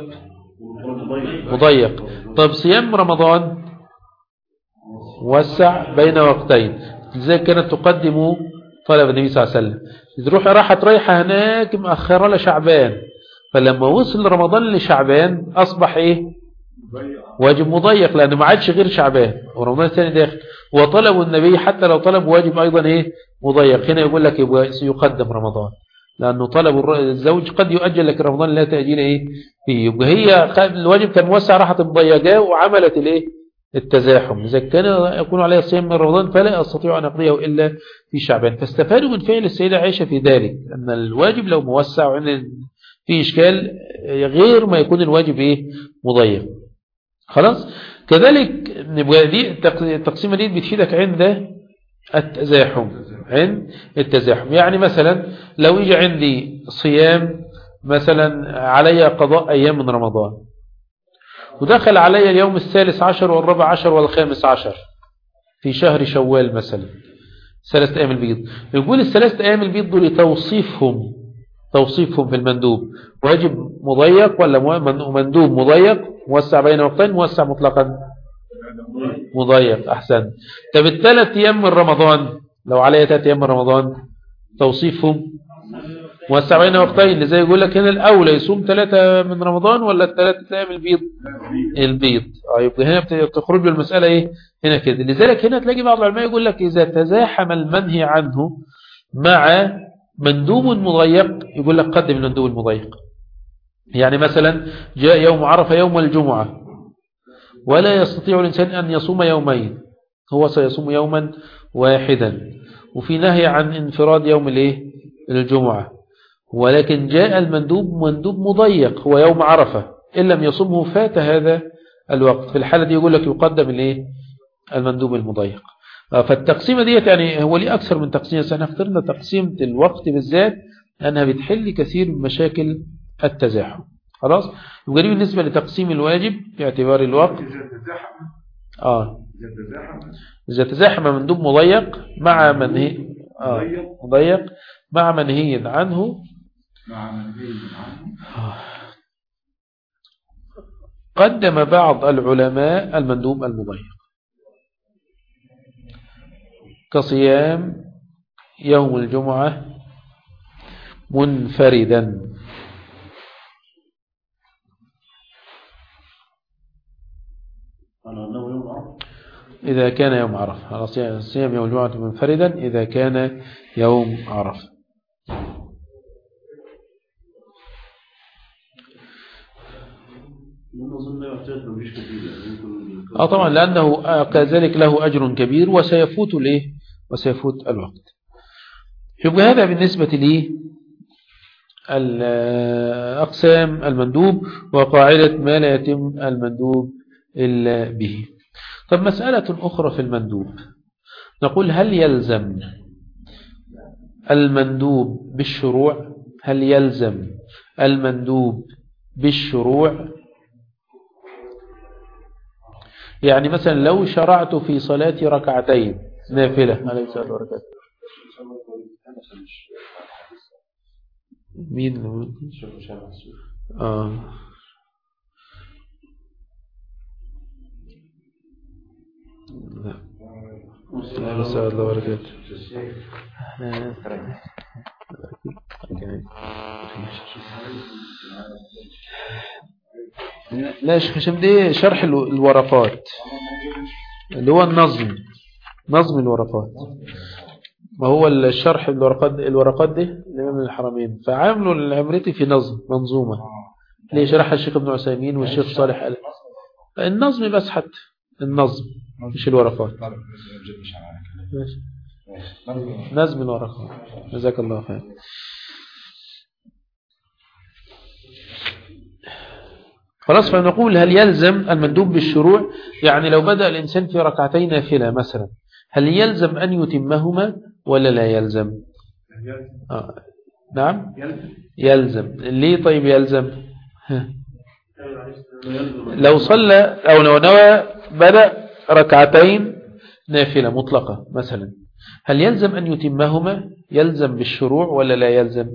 مضيق. طب صيام رمضان موسع بين وقتين، ازاي كانت تقدم طلب النبي صلى الله عليه وسلم؟ راحت رايحة هناك مأخرة لشعبان، فلما وصل رمضان لشعبان أصبح إيه؟ واجب مضيق، لأنه ما عادش غير شعبان ورمضان الثاني داخل، وطلب النبي حتى لو طلب واجب أيضا إيه؟ مضيق. هنا يقول لك يبقى يقدم رمضان، لأنه طلب الزوج قد يؤجل لك رمضان لا تأجيل إيه فيه. يبقى هي الواجب كان موسع راحت مضيقاه وعملت الإيه؟ التزاحم. إذا كان يكون عليها الصيام من رمضان فلا أستطيع أن أقضيه إلا في شعبان. فاستفادوا من فعل السيدة عائشة في ذلك أن الواجب لو موسع وأن في إشكال غير ما يكون الواجب إيه؟ مضيق. خلاص. كذلك دي التقسيمة دي بتفيدك عند التزاحم. عند التزاحم يعني مثلا لو يجي عندي صيام مثلا علي قضاء أيام من رمضان ودخل علي اليوم 13 وال14 وال15 في شهر شوال مثلا 3 أيام البيض، يقول ال3 أيام البيض دول توصيفهم في المندوب واجب مضيق ولا مندوب مضيق موسع بين وقتين موسع مطلقا مضيق. أحسن. طب ال3 أيام من رمضان لو علي 3 أيام من رمضان توصيفهم موسع بين وقتين، زي يقول لك هنا الأولى يصوم 3 من رمضان ولا 3 أيام البيض. يبقى هنا بتخرج له المسألة إيه هنا كده. لذلك هنا تلاقي بعض العلماء يقول لك إذا تزاحم المنهي عنه مع مندوب مضيق يقول لك قدم المندوب المضيق. يعني مثلا جاء يوم عرفة يوم الجمعة ولا يستطيع الإنسان أن يصوم يومين، هو سيصوم يوما واحدا، وفي نهي عن انفراد يوم الجمعة، ولكن جاء مندوب مضيق هو يوم عرفة، إن لم يصومه فات هذا الوقت. في الحالة دي يقول لك يقدم المندوب المضيق. فالتقسيمة ديت يعني هو ليه أكثر من تقسيمة، سنة اخترنا تقسيمة الوقت بالذات لأنها بتحل كثير من مشاكل التزاحم. خلاص. يبقى دي بالنسبة لتقسيم الواجب باعتبار الوقت. إذا تزاحم مندوب مضيق مع منهي مضيق مع منهي عنه قدم بعض العلماء المندوب المضيق كصيام يوم الجمعة منفردا. إذا كان يوم عرفة، صيام يوم الجمعة منفردا إذا كان يوم عرفة. طبعا لأنه كذلك له أجر كبير وسيفوت الوقت. يبقى هذا بالنسبة لي الأقسام المندوب وقاعدة ما لا يتم المندوب إلا به. طب مسألة أخرى في المندوب، نقول هل يلزم المندوب بالشروع؟ هل يلزم المندوب بالشروع؟ يعني مثلا لو شرعت في صلاة ركعتين نافلة عليه الصلاة والسلام مين لا مساء الله وبركاته. لا شيخ هشام دي شرح الورقات اللي هو نظم الورقات. ما هو الشرح الورقات دي الإمام الحرمين فعاملوا العمريتي في منظومة اللي شرحها الشيخ ابن عثيمين والشيخ صالح قال النظم بس حتى النظم مش الورقات. نظم الورقات. جزاك الله خير. خلاص فنقول هل يلزم المندوب بالشروع؟ يعني لو بدأ الإنسان في ركعتين نافلة مثلا هل يلزم أن يتمهما ولا لا يلزم؟ نعم يلزم. ليه طيب يلزم؟ لو صلى أو لو نوى بدأ ركعتين نافلة مطلقة مثلا هل يلزم أن يتمهما؟ يلزم بالشروع ولا لا يلزم؟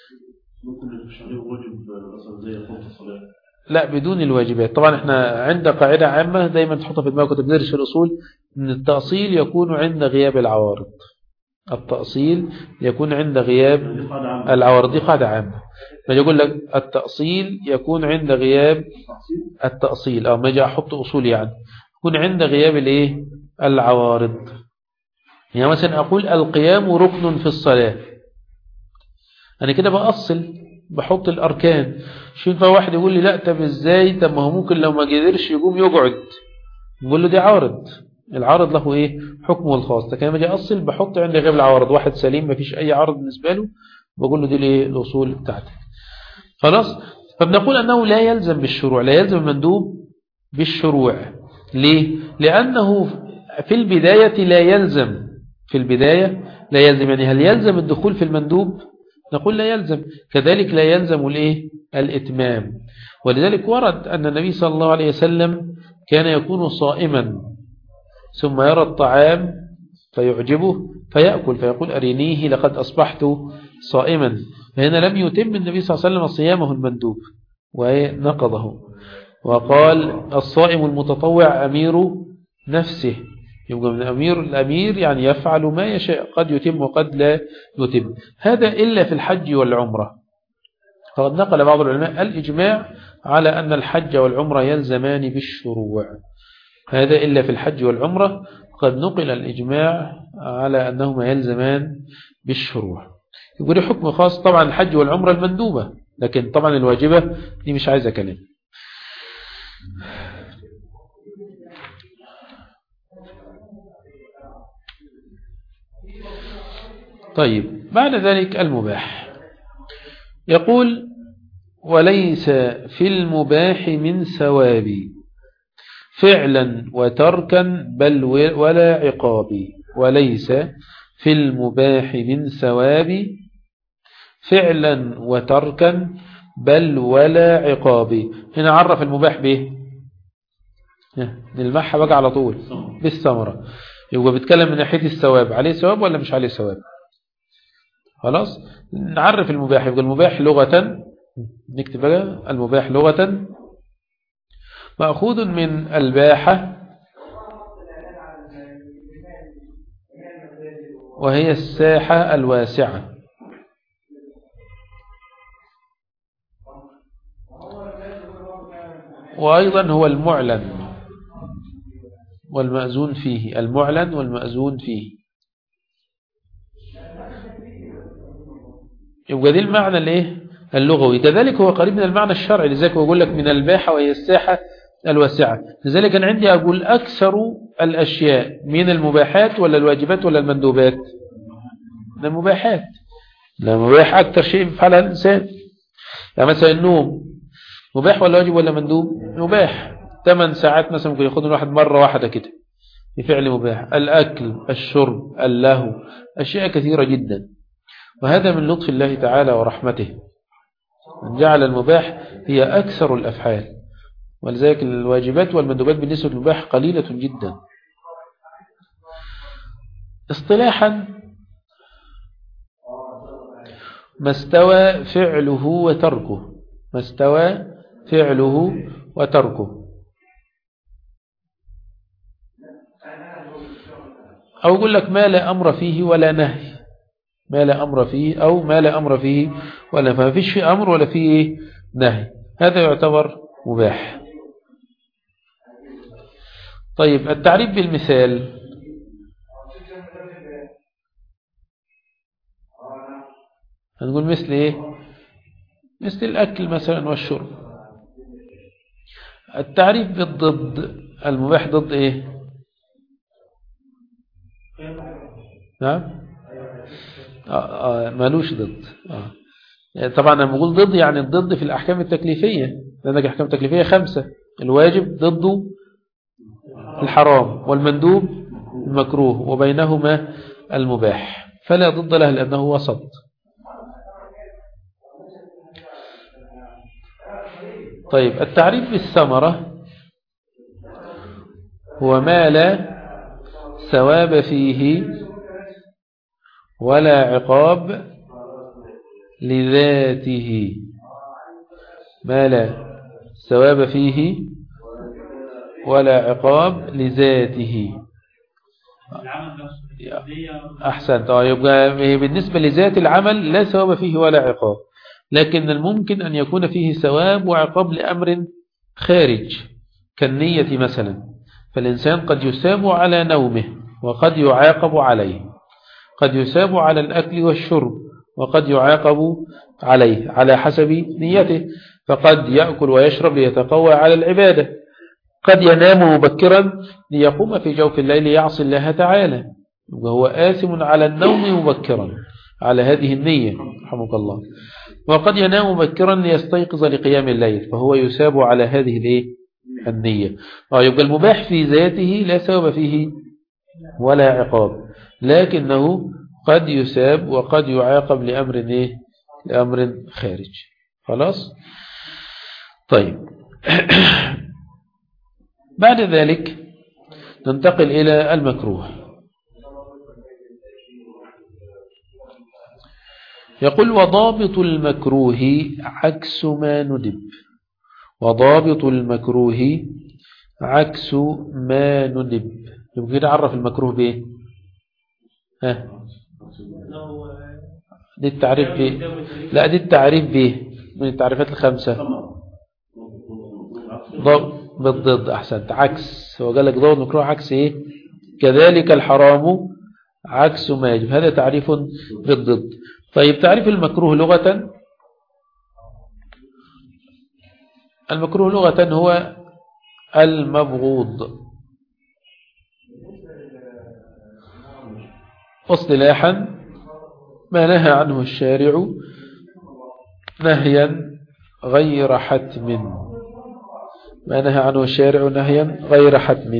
لا بدون الواجبات. طبعا احنا عند قاعدة عامة دايما تحطها في دماغك وتدرس في الأصول ان التأصيل يكون عند غياب العوارض. التأصيل يكون عند غياب العوارض. دي قاعدة عامة. ما يقول لك التأصيل يكون عند غياب التأصيل ما جاء أحط أصول يعني يكون عند غياب الايه العوارض. يعني مثلا أقول القيام ركن في الصلاة أنا كده بأصل بحط الأركان. شوف واحد يقول لي لا طب ازاي؟ طب ما هو ممكن لو ما قدرش يقوم يقعد. نقول له دي عارض. العارض له ايه حكمه الخاص. لكن لما اجي اصل بحط عند غياب العوارض. واحد سليم ما فيش اي عارض بالنسبه له بقول له دي الايه الاصول بتاعتك. خلاص فبنقول انه لا يلزم بالشروع. لا يلزم المندوب بالشروع. ليه؟ لانه في البدايه لا يلزم. في البدايه لا يلزم. يعني هل يلزم الدخول في المندوب؟ نقول لا يلزم. كذلك لا يلزم الايه الاتمام. ولذلك ورد أن النبي صلى الله عليه وسلم كان يكون صائما ثم يرى الطعام فيعجبه فيأكل فيقول أرينيه لقد أصبحت صائما. فهنا لم يتم النبي صلى الله عليه وسلم صيامه المندوب ونقضه وقال الصائم المتطوع أمير نفسه. يبقى من الأمير يعني يفعل ما يشاء قد يتم وقد لا يتم. هذا إلا في الحج والعمرة. فقد نقل بعض العلماء الإجماع على أن الحج والعمرة يلزمان بالشروع. هذا إلا في الحج والعمرة. قد نقل الإجماع على أنهما يلزمان بالشروع. يقول حكم خاص. طبعا الحج والعمرة المندوبة لكن طبعا الواجبة دي مش عايزة كلام. طيب بعد ذلك المباح. يقول وليس في المباح من ثواب فعلا وتركا بل ولا عقاب. وليس في المباح من ثواب فعلا وتركا بل ولا عقاب. هنا عرف المباح به نلمحها بقى على طول بالثمرة. يبقى بيتكلم من ناحية الثواب عليه ثواب ولا مش عليه ثواب. خلاص نعرف المباح. يبقى المباح لغة نكتب بقى المباح لغة مأخوذ من الباحة وهي الساحة الواسعة. وأيضا هو المعلن والمأذون فيه. المعلن والمأذون فيه. يبقى دي المعنى الايه اللغوي. كذلك هو قريب من المعنى الشرعي. لذلك هو يقول لك من الباحة وهي الساحة الواسعة. لذلك أنا عندي أقول أكثر الأشياء من المباحات ولا الواجبات ولا المندوبات. المباحات. المباح أكثر شيء يفعلها الإنسان. يعني مثلا النوم مباح ولا واجب ولا مندوب؟ مباح. 8 ساعات مثلا ممكن ياخذ الواحد مرة واحدة كده بفعل مباح. الأكل الشرب اللهو أشياء كثيرة جدا. وهذا من لطف الله تعالى ورحمته من جعل المباح هي أكثر الأفعال. ولذلك الواجبات والمندوبات بالنسبة للمباح قليلة جدا. اصطلاحا ما استوى فعله وتركه. ما استوى فعله وتركه. أو يقول لك ما لا أمر فيه ولا نهي، ما لا أمر فيه أو ما لا أمر فيه ولا، ما فيش فيه أمر ولا فيه نهي، هذا يعتبر مباح. طيب التعريف بالمثال، هنقول مثل إيه؟ مثل الأكل مثلا والشرب. التعريف بالضد، المباح ضد إيه؟ نعم مالوش ضد. طبعا لما بقول ضد يعني الضد في الأحكام التكليفية، لأنك أحكام تكليفية 5، الواجب ضده الحرام والمندوب المكروه وبينهما المباح، فلا ضد له لأنه وسط. طيب التعريف بالثمرة هو ما لا ثواب فيه ولا عقاب لذاته، ما لا ثواب فيه ولا عقاب لذاته. أحسنت. يبقى بالنسبة لذات العمل لا ثواب فيه ولا عقاب، لكن الممكن أن يكون فيه ثواب وعقاب لأمر خارج كالنية مثلا، فالإنسان قد يثاب على نومه وقد يعاقب عليه، قد يثاب على الأكل والشرب وقد يعاقب عليه على حسب نيته، فقد يأكل ويشرب ليتقوى على العبادة، قد ينام مبكرا ليقوم في جوف الليل يعصي الله تعالى، وهو آثم على النوم مبكرا على هذه النية رحمك الله، وقد ينام مبكرا ليستيقظ لقيام الليل فهو يثاب على هذه النية. يبقى المباح في ذاته لا ثواب فيه ولا عقاب، لكنه قد يثاب وقد يعاقب لأمر خارج. خلاص. طيب بعد ذلك ننتقل إلى المكروه. يقول وضابط المكروه عكس ما ندب، وضابط المكروه عكس ما ندب. يمكن نعرف المكروه بإيه؟ دي التعريف بإيه؟ لا دي التعريف بإيه من التعريفات 5. بالضد. أحسنت. عكس، هو قال لك ضابط المكروه عكس إيه؟ كذلك الحرام عكس ما يجب، هذا تعريف بالضد. طيب تعريف المكروه لغة، المكروه لغة هو المبغوض، واصطلاحا ما نهى عنه الشارع نهيا غير حتم، ما نهى عنه الشارع نهيا غير حتم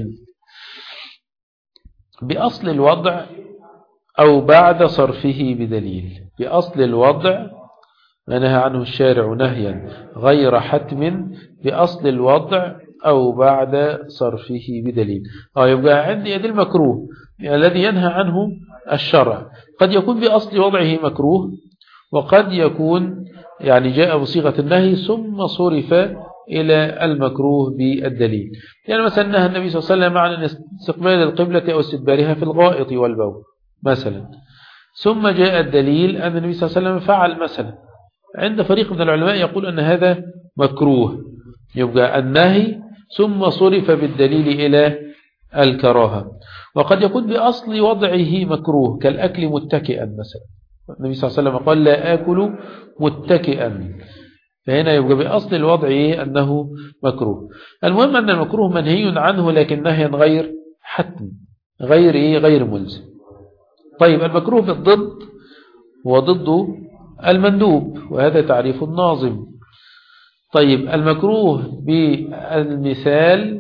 بأصل الوضع أو بعد صرفه بدليل. بأصل الوضع ما نهى عنه الشارع نهيا غير حتم بأصل الوضع أو بعد صرفه بدليل. يبقى عندي يد المكروه الذي ينهى عنه الشرع قد يكون بأصل وضعه مكروه، وقد يكون يعني جاء بصيغة النهي ثم صرف إلى المكروه بالدليل. يعني مثلا نهى النبي صلى الله عليه وسلم عن استقبال القبلة أو استدبارها في الغائط والبول مثلا، ثم جاء الدليل أن النبي صلى الله عليه وسلم فعل مثلا. عند فريق من العلماء يقول أن هذا مكروه، يبقى النهي ثم صرف بالدليل إلى الكراهة. وقد يكون بأصل وضعه مكروه كالأكل متكئا مثلا، النبي صلى الله عليه وسلم قال لا آكل متكئا، فهنا يبقى بأصل الوضع أنه مكروه. المهم أن المكروه منهي عنه لكن نهيا غير حتم، غير ملزم. طيب المكروه بالضد هو ضد المندوب، وهذا تعريف الناظم. طيب المكروه بالمثال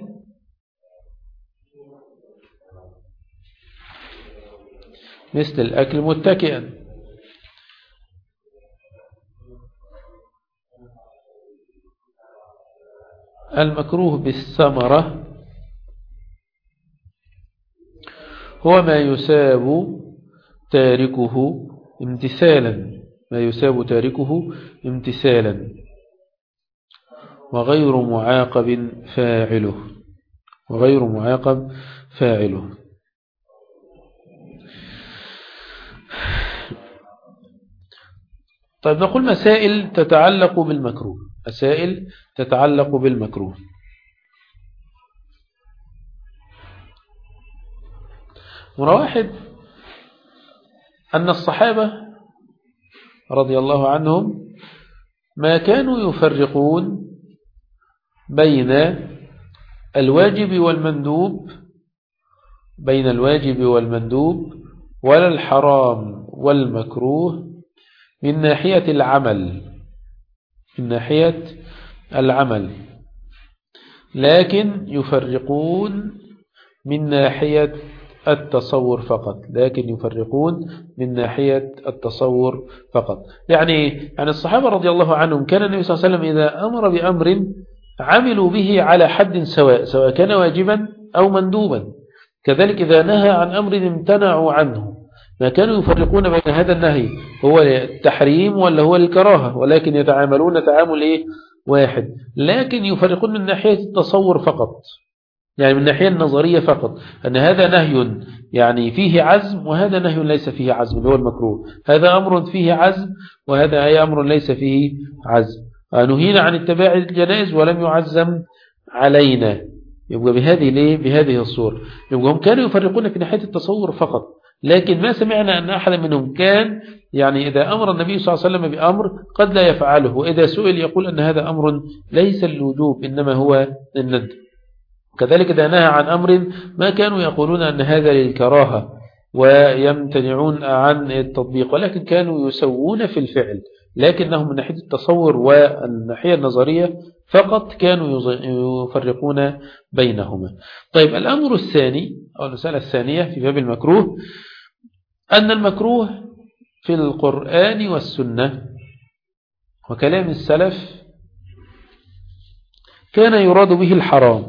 مثل الأكل متكئا. المكروه بالثمرة هو ما يساب تاركه امتثالا، ما يساب تاركه امتثالا وغير معاقب فاعله، وغير معاقب فاعله. طيب نقول مسائل تتعلق بالمكروه. مسائل تتعلق بالمكروه. واحد أن الصحابة رضي الله عنهم ما كانوا يفرقون بين الواجب والمندوب ولا الحرام والمكروه من ناحية العمل لكن يفرقون من ناحية التصور فقط. يعني الصحابة رضي الله عنهم كان النبي صلى الله عليه وسلم إذا أمر بأمر عملوا به على حد سواء كان واجبا أو مندوبا. كذلك إذا نهى عن أمر امتنعوا عنه، ما كانوا يفرقون بين هذا النهي هو التحريم ولا هو الكراهة، ولكن يتعاملون تعامل واحد، لكن يفرقون من ناحية التصور فقط، يعني من الناحية النظرية فقط، أن هذا نهي يعني فيه عزم وهذا نهي ليس فيه عزم اللي هو المكروه، هذا أمر فيه عزم وهذا أي أمر ليس فيه عزم. نهينا عن اتباع الجنائز ولم يعزم علينا. يبقى بهذه الصورة يبقى هم كانوا يفرقون في ناحية التصور فقط، لكن ما سمعنا أن أحد منهم كان يعني إذا أمر النبي صلى الله عليه وسلم بأمر قد لا يفعله، وإذا سئل يقول أن هذا أمر ليس الوجوب إنما هو الندب. كذلك إذا نهى عن أمر ما كانوا يقولون أن هذا للكراهة ويمتنعون عن التطبيق، ولكن كانوا يسوون في الفعل، لكنهم من ناحية التصور والناحية النظرية فقط كانوا يفرقون بينهما. طيب الأمر الثاني أو المسألة الثانية في باب المكروه أن المكروه في القرآن والسنة وكلام السلف كان يراد به الحرام،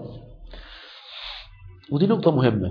ودي نقطة مهمة،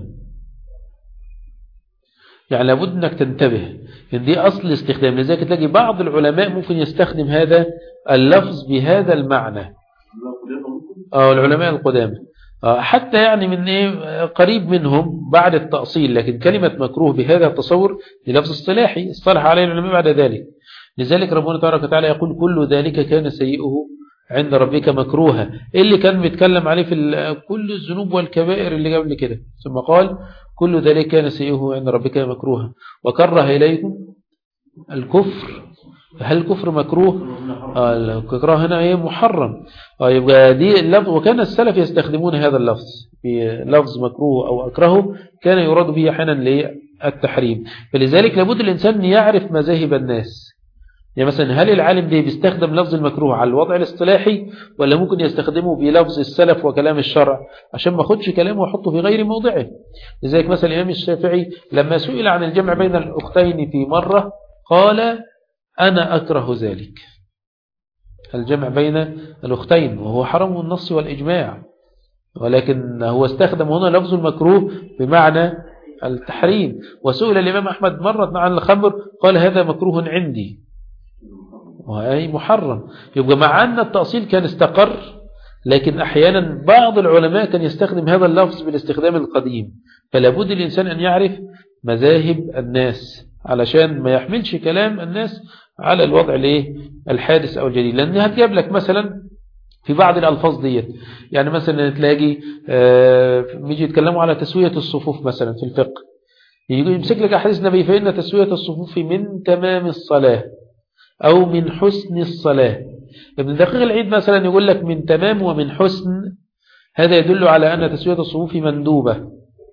يعني لابد أنك تنتبه إن دي أصل استخدام. لذلك تلاقي بعض العلماء ممكن يستخدم هذا اللفظ بهذا المعنى، العلماء القدامى حتى يعني من قريب منهم بعد التأصيل، لكن كلمة مكروه بهذا التصور للفظ اصطلاحي اصطلح عليه العلماء بعد ذلك. لذلك ربنا تبارك وتعالى يقول كل ذلك كان سيئه عند ربك مكروها، اللي كان بيتكلم عليه في كل الذنوب والكبائر اللي قبل كده، ثم قال كل ذلك كان سيئه عند ربك مكروها وكره إليكم الكفر. هل الكفر مكروه؟ الكفر هنا هي محرم. يبقى دي اللفظ، وكان السلف يستخدمون هذا اللفظ في لفظ مكروه أو أكرهه كان يراد به أحيانا للتحريم. فلذلك لابد الإنسان يعرف مذاهب الناس، يعني مثلا هل العالم ده بيستخدم لفظ المكروه على الوضع الاصطلاحي ولا ممكن يستخدمه بلفظ السلف وكلام الشرع عشان ما أخدش كلامه وحطه في غير موضعه. لذلك مثلا الإمام الشافعي لما سئل عن الجمع بين الأختين في مرة قال أنا أكره ذلك، الجمع بين الأختين وهو حرم النص والإجماع، ولكن هو استخدم هنا لفظ المكروه بمعنى التحريم. وسئل الإمام أحمد مرة عن الخمر قال هذا مكروه عندي وهي محرم. يبقى مع أن التأصيل كان استقر، لكن أحيانا بعض العلماء كان يستخدم هذا اللفظ بالاستخدام القديم، فلا بد الإنسان أن يعرف مذاهب الناس علشان ما يحملش كلام الناس على الوضع الحادث أو الجديد. لأن هتجيب لك مثلا في بعض الألفاظ ديت، يعني مثلا تلاقي يجي يتكلموا على تسوية الصفوف مثلا في الفقه، يجي يمسك لك أحاديث النبي فإن تسوية الصفوف من تمام الصلاة أو من حسن الصلاة. ابن دقيق العيد مثلا يقول لك من تمام ومن حسن، هذا يدل على أن تسوية الصفوف مندوبة.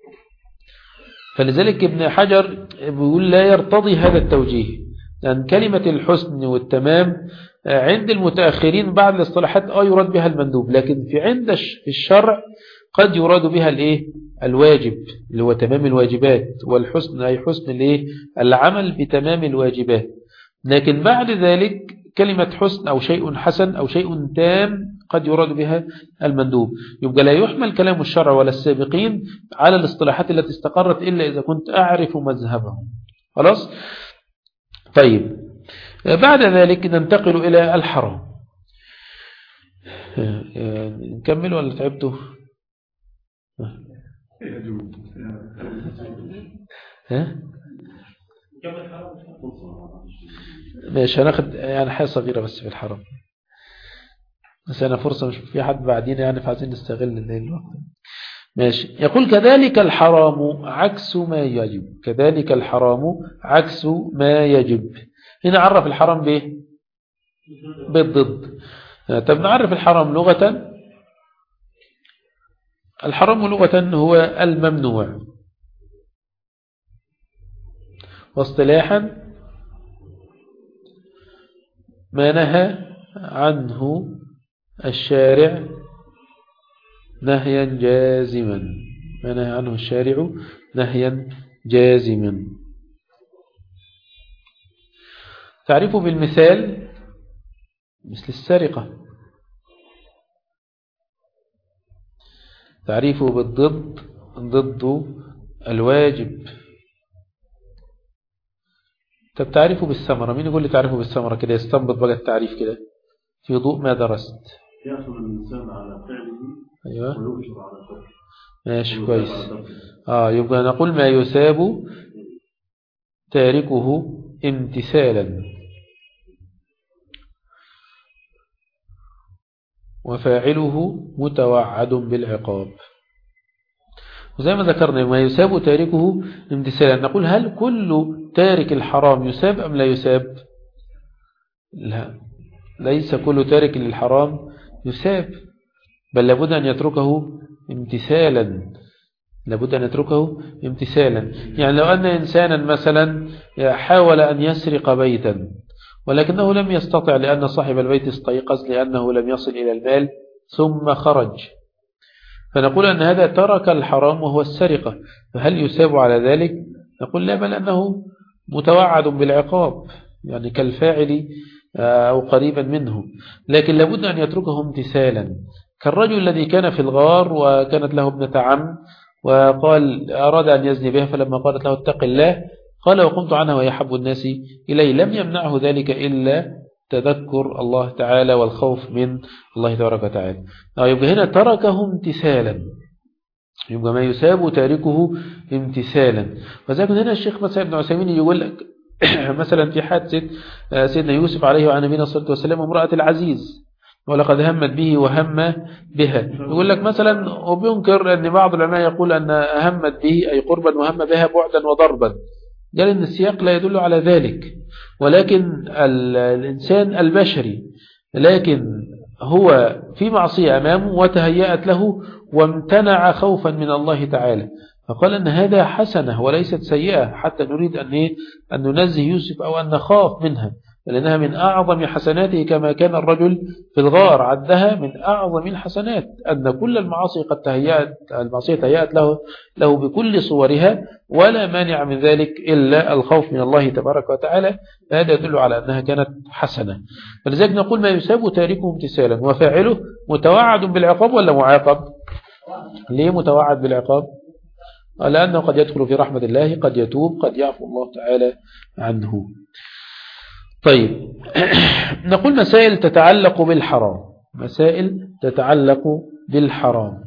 فلذلك ابن حجر بيقول لا يرتضي هذا التوجيه، لأن كلمة الحسن والتمام عند المتأخرين بعد الاصطلاحات يراد بها المندوب، لكن في عند الشرع قد يراد بها الواجب اللي هو تمام الواجبات، والحسن أي حسن العمل بتمام الواجبات. لكن بعد ذلك كلمة حسن أو شيء حسن أو شيء تام قد يراد بها المندوب. يبقى لا يحمل كلام الشرع ولا السابقين على الاصطلاحات التي استقرت إلا إذا كنت أعرف مذهبهم. خلاص؟ طيب بعد ذلك ننتقل إلى الحرام. نكمل ولا تعبتوا؟ كمل الحرام. ماشي هناخد يعني حاجة صغيرة بس في الحرام، بس أنا فرصة مش في حد بعدين يعني فعايزين نستغل الوقت. ماشي. يقول كذلك الحرام عكس ما يجب. كذلك الحرام عكس ما يجب. هنا عرف الحرام به بالضد. طب نعرف الحرام لغة. الحرام لغة هو الممنوع، واصطلاحا ما نهى عنه الشارع نهيا جازما. ما نهى عنه الشارع نهيا جازما. تعرفه بالمثال مثل السرقة. تعريفه بالضد ضد الواجب. طب تعرفه بالثمرة. مين يقول لي تعرفه بالثمرة كده يستنبط بقى التعريف كده في ضوء ما درست. يأخذ الإنسان على فعله أيوة ويؤجر على تركه. ماشي كويس. يبقى نقول ما يثاب تاركه امتثالا وفاعله متوعد بالعقاب. وزي ما ذكرنا ما يثاب تاركه امتثالا. نقول هل كل تارك الحرام يثاب أم لا يثاب؟ لا، ليس كل تارك للحرام يثاب، بل لابد أن يتركه امتثالا. لابد أن يتركه امتثالا. يعني لو أن إنسانا مثلا حاول أن يسرق بيتا ولكنه لم يستطع لأن صاحب البيت استيقظ لأنه لم يصل إلى المال ثم خرج، فنقول أن هذا ترك الحرام وهو السرقة، فهل يثاب على ذلك؟ نقول لا، بل أنه متوعد بالعقاب يعني كالفاعل أو قريبا منه، لكن لابد أن يتركه امتثالا. كالرجل الذي كان في الغار وكانت له ابنة عم وقال أراد أن يزني بها، فلما قالت له اتق الله قال وقمت عنها وهي أحب الناس إلي، لم يمنعه ذلك إلا تذكر الله تعالى والخوف من الله تبارك وتعالى. يبقى هنا تركه امتثالا، يبقى ما يثاب تاركه امتثالا. وذلك هنا الشيخ مثلا ابن عثيمين يقول لك مثلا في حادثة سيدنا يوسف عليه وعلى نبينا الصلاة والسلام امرأة العزيز ولقد همت به وهم بها. يقول لك مثلا وبينكر أن بعض العلماء يقول أن همت به أي قربا وهم بها بعدا وضربا، قال أن السياق لا يدل على ذلك، ولكن الإنسان البشري لكن هو في معصية أمامه وتهيأت له وامتنع خوفا من الله تعالى، فقال أن هذا حسنة وليست سيئة حتى نريد أن ننزه يوسف أو أن نخاف منها، لأنها من أعظم حسناته كما كان الرجل في الغار عدها من أعظم الحسنات، أن كل المعاصي قد تهيأت له بكل صورها ولا مانع من ذلك إلا الخوف من الله تبارك وتعالى، فهذا يدل على أنها كانت حسنة. فلذلك نقول ما يثاب تاركه امتثالا وفاعله متوعد بالعقاب ولا معاقب؟ ليه متوعد بالعقاب؟ لأنه قد يدخل في رحمة الله، قد يتوب، قد يعفو الله تعالى عنه. طيب نقول مسائل تتعلق بالحرام. مسائل تتعلق بالحرام.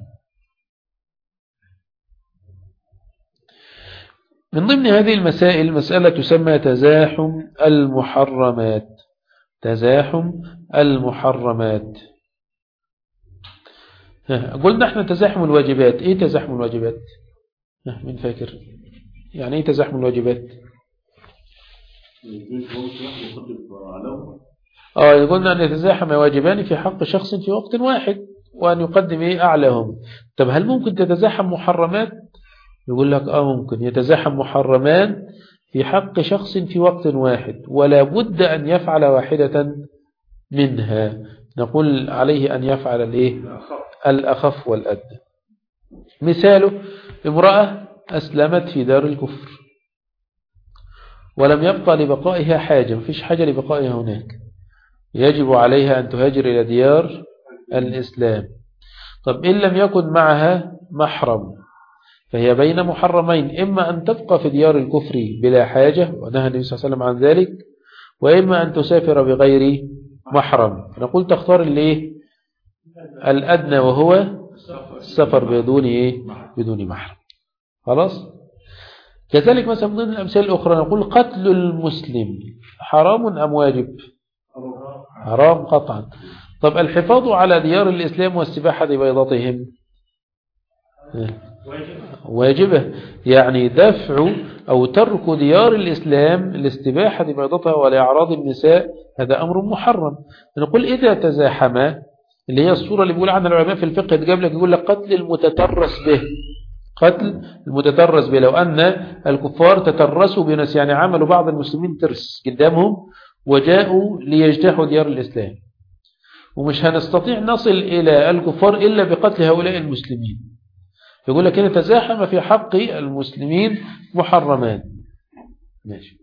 من ضمن هذه المسائل مسألة تسمى تزاحم المحرمات. تزاحم المحرمات. قلنا احنا تزاحم الواجبات. ايه تزاحم الواجبات؟ من فاكر يعني ايه تزاحم الواجبات؟ قلنا أن يتزاحم واجبان في حق شخص في وقت واحد وأن يقدم أعلاهم. طب هل ممكن تتزاحم محرمات؟ يقول لك ممكن يتزاحم محرمان في حق شخص في وقت واحد ولا بد أن يفعل واحدة منها. نقول عليه أن يفعل الأخف والأدنى. مثاله امرأة أسلمت في دار الكفر ولم يبقى لبقائها حاجة، مفيش حاجة لبقائها هناك، يجب عليها أن تهاجر إلى ديار الإسلام. طب إن لم يكن معها محرم فهي بين محرمين، إما أن تبقى في ديار الكفر بلا حاجة ونهى النبي صلى الله عليه وسلم عن ذلك، وإما أن تسافر بغير محرم. فنقول تختار الأدنى وهو السفر بدون محرم. خلاص. كذلك مثلا من ضمن الأمثلة الأخرى نقول قتل المسلم حرام أم واجب؟ حرام قطعا. طب الحفاظ على ديار الإسلام واستباحة بيضتهم واجبة، يعني دفع أو ترك ديار الإسلام لاستباحة بيضتها ولإعراض النساء هذا أمر محرم. نقول إذا تزاحم، اللي هي الصورة اللي بيقول عنها العلماء في الفقه، تجاب لك يقول لك قتل المتترس به، قتل المتترس به، لو أن الكفار تترسوا بناس، يعني عملوا بعض المسلمين ترس قدامهم وجاءوا ليجتاحوا ديار الإسلام، ومش هنستطيع نصل إلى الكفار إلا بقتل هؤلاء المسلمين، يقول لك إن تزاحم في حق المسلمين محرمان. ماشي.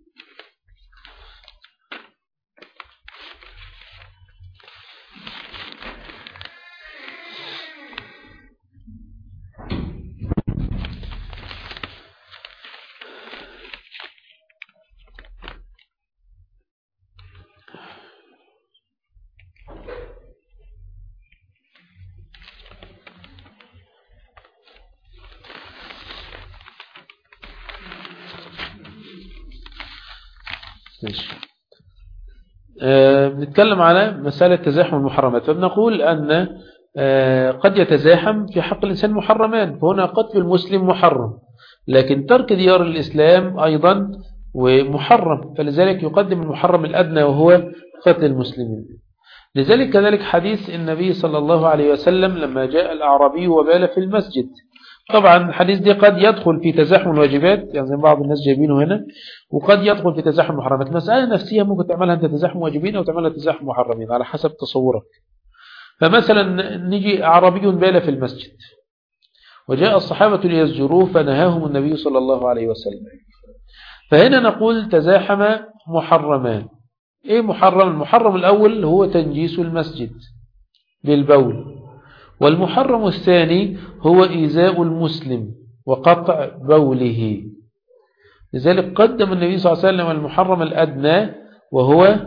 نتكلم على مسألة تزاحم المحرمات، فبنقول أن قد يتزاحم في حق الإنسان محرمان، فهنا قتل المسلم محرم، لكن ترك ديار الإسلام أيضا ومحرم، فلذلك يقدم المحرم الأدنى وهو قتل المسلمين. لذلك كذلك حديث النبي صلى الله عليه وسلم لما جاء الأعرابي وبال في المسجد، طبعا الحديث دي قد يدخل في تزاحم الواجبات، يعني زي بعض الناس جايبينه هنا، وقد يدخل في تزاحم المحرمات. المسألة نفسها ممكن تعملها أنت تزاحم واجبين أو تعملها تزاحم محرمين على حسب تصورك. فمثلا نيجي أعرابي بال في المسجد وجاء الصحابة ليزجروه فنهاهم النبي صلى الله عليه وسلم، فهنا نقول تزاحم محرمان. إيه محرم؟ المحرم الأول هو تنجيس المسجد بالبول، والمحرم الثاني هو إيذاء المسلم وقطع بوله. لذلك قدم النبي صلى الله عليه وسلم المحرم الأدنى وهو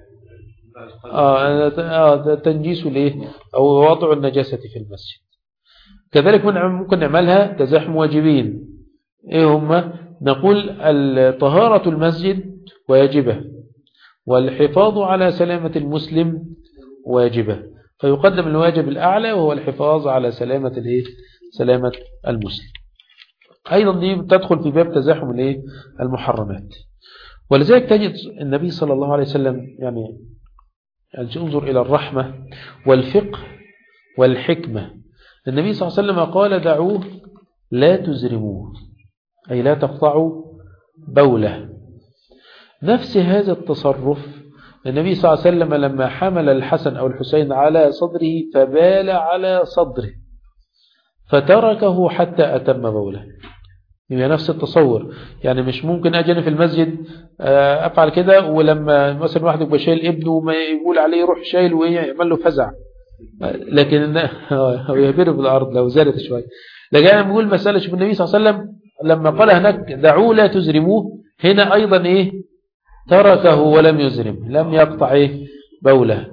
تنجيس أو وضع النجاسة في المسجد. كذلك ممكن نعملها تزاحم واجبين. إيه هم؟ نقول طهارة المسجد واجبة، والحفاظ على سلامة المسلم واجبة، فيقدم الواجب الأعلى وهو الحفاظ على سلامة المسلم. أيضا دي تدخل في باب تزاحم المحرمات. ولذلك تجد النبي صلى الله عليه وسلم يعني انظر إلى الرحمة والفقه والحكمة. النبي صلى الله عليه وسلم قال دعوه لا تزرموه، أي لا تقطعوا بوله. نفس هذا التصرف النبي صلى الله عليه وسلم لما حمل الحسن أو الحسين على صدره فبال على صدره فتركه حتى أتم بوله. يعني نفس التصور، يعني مش ممكن أجي في المسجد أفعل كده ولما مثلا واحد يبقى شايل ابنه وما يقول عليه يروح شايل ويعمل له فزع، لكن هو يهبره بالأرض لو زادت شوية. لكن أنا بقول مسألة، شوف النبي صلى الله عليه وسلم لما قال هناك دعوه لا تزرموه، هنا أيضا تركه ولم يزرم، لم يقطع بوله.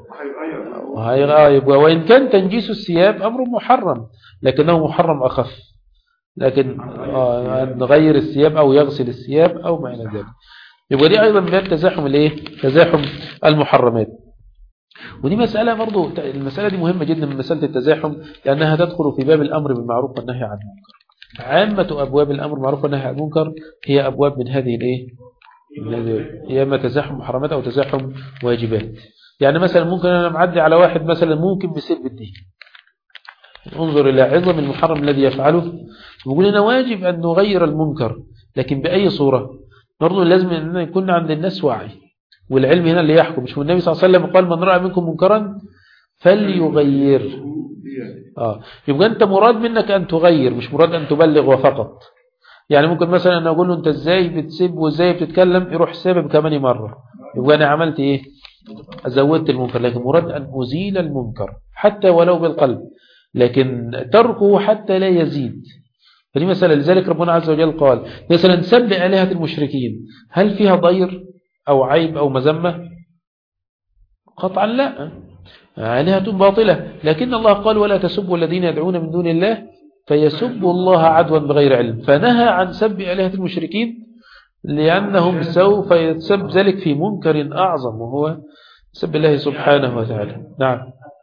وإن كان تنجيس الثياب أمر محرم لكنه محرم أخف، لكن نغير الثياب أو يغسل الثياب أو ما إلى ذلك. يبقى دي أيضا باب تزاحم المحرمات. ودي مسألة برضو، المسألة دي مهمة جدا من مسألة التزاحم، لأنها تدخل في باب الأمر بالمعروف والنهي عن المنكر. عامة أبواب الأمر بالمعروف والنهي عن المنكر هي أبواب من هذه هي إما تزاحم محرمات أو تزاحم واجبات. يعني مثلا ممكن أنا معدي على واحد مثلا ممكن بيسير بالدين، انظر إلى عظم المحرم الذي يفعله، ويقول لنا واجب أن نغير المنكر، لكن بأي صورة؟ برضو لازم أن يكون عند الناس وعي، والعلم هنا اللي يحكم. مش النبي صلى الله عليه وسلم قال من رأى منكم منكرا فليغير. يبقى أنت مراد منك أن تغير، مش مراد أن تبلغ وفقط. يعني ممكن مثلا أنا أقول له أنت إزاي بتسب وإزاي بتتكلم، يروح سبب كمان مرة، يبقى أنا عملت أزودت المنكر. لكن مراد أن أزيل المنكر حتى ولو بالقلب، لكن تركه حتى لا يزيد. فدي مسألة. لذلك ربنا عز وجل قال مثلا سب آلهة المشركين، هل فيها ضير أو عيب أو مذمة؟ قطعا لا، آلهة باطلة. لكن الله قال ولا تسبوا الذين يدعون من دون الله فيسب الله عدوا بغير علم، فنهى عن سب آلهة المشركين لأنهم سوف يتسب ذلك في منكر أعظم وهو سب الله سبحانه وتعالى. نعم،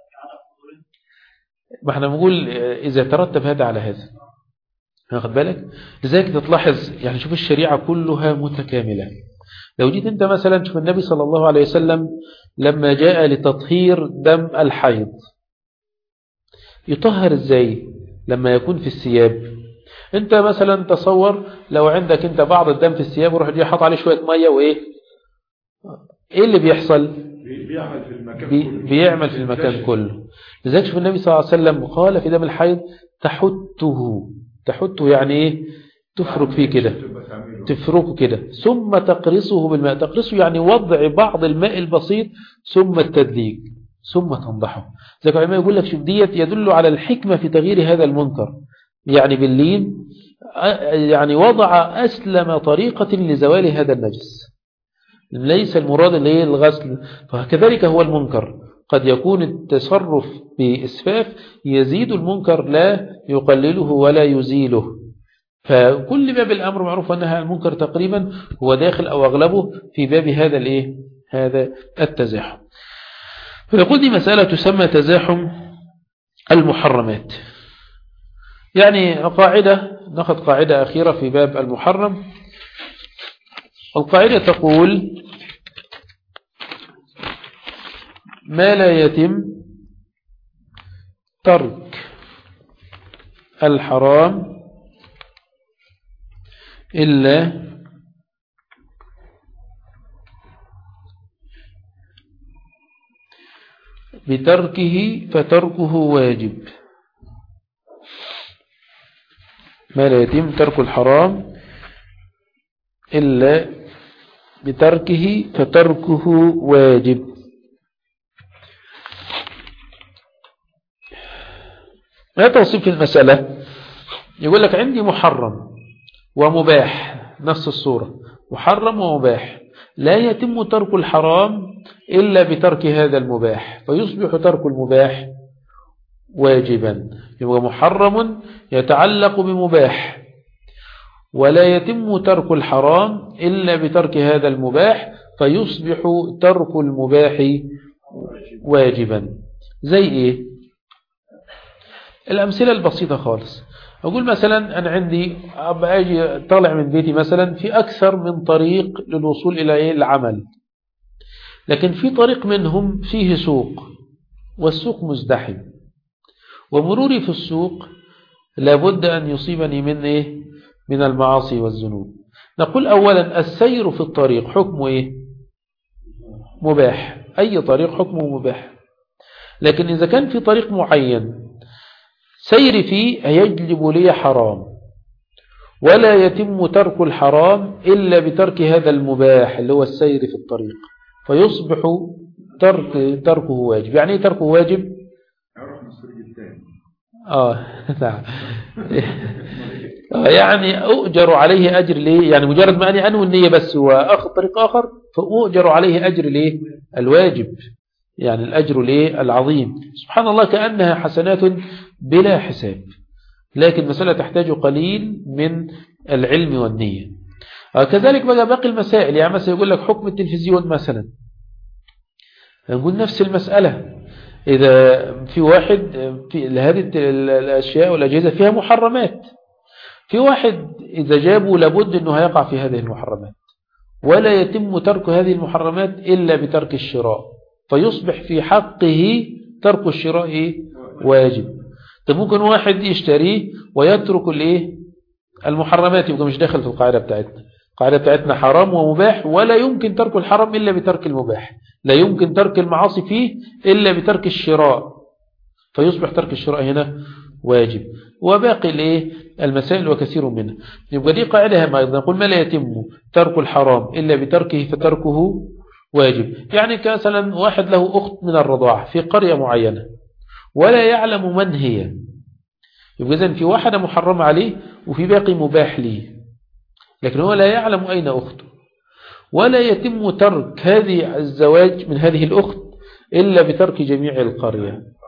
ما احنا نقول إذا ترتب هذا على هذا، واخد بالك؟ لذلك تلاحظ يعني شوف الشريعة كلها متكاملة. لو جيت انت مثلا شوف النبي صلى الله عليه وسلم لما جاء لتطهير دم الحيض يطهر ازاي؟ لما يكون في الثياب. انت مثلا تصور لو عندك انت بعض الدم في الثياب وروح جاي حاط عليه شوية مية وايه ايه اللي بيحصل؟ بيعمل في المكان كله. لذلك شوف النبي صلى الله عليه وسلم قال في دم الحيض تحته يعني ايه؟ تفرك فيه كده، تفركه كده ثم تقرصه بالماء. تقرصه يعني وضع بعض الماء البسيط ثم التدليك ثم تنضحه. زي ما يقول لك شوف ديت يدل على الحكمة في تغيير هذا المنكر، يعني باللين يعني وضع أسلم طريقة لزوال هذا النجس، ليس المراد اللي هي الغسل. فكذلك هو المنكر، قد يكون التصرف بإسفاف يزيد المنكر لا يقلله ولا يزيله. فكل باب الأمر معروف أنها المنكر تقريبا هو داخل أو أغلبه في باب هذا الإيه؟ هذا التزاحم. فنقول دي مسألة تسمى تزاحم المحرمات. يعني قاعدة، نأخذ قاعدة أخيرة في باب المحرم. القاعدة تقول ما لا يتم ترك الحرام إلا بتركه فتركه واجب. ما لا يتم ترك الحرام إلا بتركه فتركه واجب. ما توصيف المسألة؟ يقول لك عندي محرم ومباح، نفس الصورة، محرم ومباح، لا يتم ترك الحرام إلا بترك هذا المباح، فيصبح ترك المباح واجبا. يبقى محرم يتعلق بمباح، ولا يتم ترك الحرام إلا بترك هذا المباح، فيصبح ترك المباح واجبا. زي إيه؟ الأمثلة البسيطة خالص. أقول مثلا أنا عندي أجي طالع من بيتي مثلا في أكثر من طريق للوصول إلى العمل، لكن في طريق منهم فيه سوق والسوق مزدحم، ومروري في السوق لابد أن يصيبني من المعاصي والذنوب. نقول أولا السير في الطريق حكمه مباح، أي طريق حكمه مباح. لكن إذا كان في طريق معين سيري فيه يجلب لي حرام، ولا يتم ترك الحرام إلا بترك هذا المباح اللي هو السير في الطريق، فيصبح تركه واجب. يعني ايه تركه واجب؟ نعم. يعني أؤجر عليه أجر ليه؟ يعني مجرد ما أني أنوي النية بس وأخذ طريق آخر فأؤجر عليه أجر ليه؟ الواجب، يعني الأجر ليه؟ العظيم. سبحان الله كأنها حسنات بلا حساب، لكن مسألة تحتاج قليل من العلم والنية. كذلك بقى باقي المسائل، يعني مثلا يقول لك حكم التلفزيون مثلا، نقول نفس المسألة. إذا في واحد في هذه الأشياء والأجهزة فيها محرمات، في واحد إذا جابوا لابد أنه هيقع في هذه المحرمات، ولا يتم ترك هذه المحرمات إلا بترك الشراء، فيصبح في حقه ترك الشراء واجب. طب ممكن واحد يشتريه ويترك المحرمات، يبقى مش داخل في القاعدة بتاعتنا. القاعدة بتاعتنا حرام ومباح، ولا يمكن ترك الحرام إلا بترك المباح، لا يمكن ترك المعاصي فيه إلا بترك الشراء، فيصبح ترك الشراء هنا واجب. وباقي المسائل وكثير منها. يبقى دي قاعدة هامة أيضا، نقول ما لا يتم ترك الحرام إلا بتركه فتركه واجب. يعني مثلا واحد له أخت من الرضاعة في قرية معينة ولا يعلم من هي، يبقى إذن في واحدة محرمة عليه وفي باقي مباح ليه، لكن هو لا يعلم أين أخته، ولا يتم ترك هذه الزواج من هذه الأخت إلا بترك جميع القرية،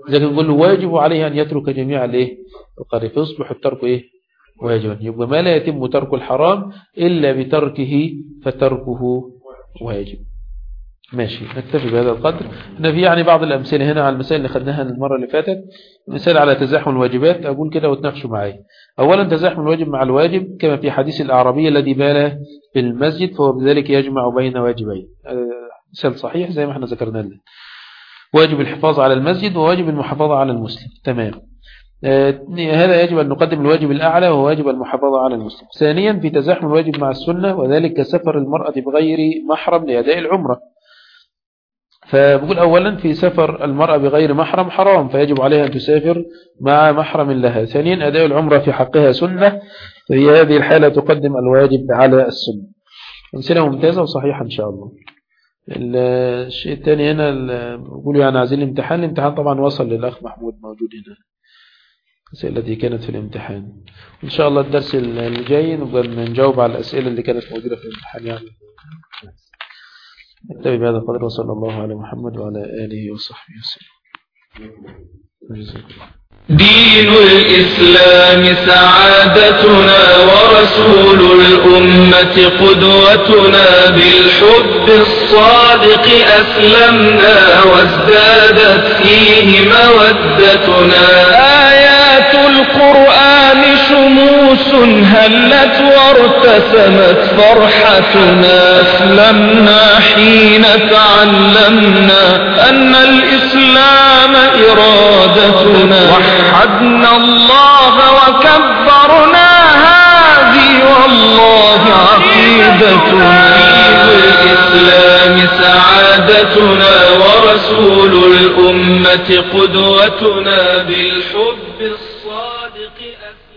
إذا كان نقول له واجب عليه أن يترك جميع القرية، فيصبح الترك واجبا. يبقى ما لا يتم ترك الحرام إلا بتركه فتركه واجب. ماشي، نكتفي بهذا القدر. في يعني بعض الأمثلة هنا على المسائل اللي خدناها المرة اللي فاتت. مثال على تزاحم الواجبات، أقول كده وتناقشوا معي. أولا تزاحم الواجب مع الواجب كما في حديث الأعرابي الذي بال في المسجد فهو بذلك يجمع بين واجبين. مثال صحيح زي ما احنا ذكرنا لنا، واجب الحفاظ على المسجد وواجب المحافظة على المسلم. تمام. هذا يجب أن نقدم الواجب الأعلى وهو واجب المحافظة على المسلم. ثانيا في تزاحم الواجب مع السنة، وذلك كسفر المرأة بغير محرم لأداء العمرة. فبقول أولا في سفر المرأة بغير محرم حرام، فيجب عليها أن تسافر مع محرم لها. ثانيا أداء العمرة في حقها سنة، فهي هذه الحالة تقدم الواجب على السنة. أمثلة ممتازة وصحيحة إن شاء الله. الشيء الثاني هنا بقول يعني عايزين الامتحان طبعا وصل للأخ محمود موجود هنا الأسئلة التي كانت في الامتحان. إن شاء الله الدرس اللي جاي نبقى نجاوب على الأسئلة اللي كانت موجودة في الامتحان يعني. نكتفي بهذا القدر، وصلى الله على محمد وعلى آله وصحبه وسلم. دين الإسلام سعادتنا ورسول الأمة قدوتنا، بالحب الصادق أسلمنا وازدادت فيه مودتنا. آيات القرآن شموس هلت وارتسمت فرحتنا، أسلمنا حين تعلمنا أن الإسلام إرادتنا، وحدنا الله وكبرنا هذه والله عقيدتنا. دين الإسلام سعادتنا ورسول الأمة قدوتنا، بالحب الصادق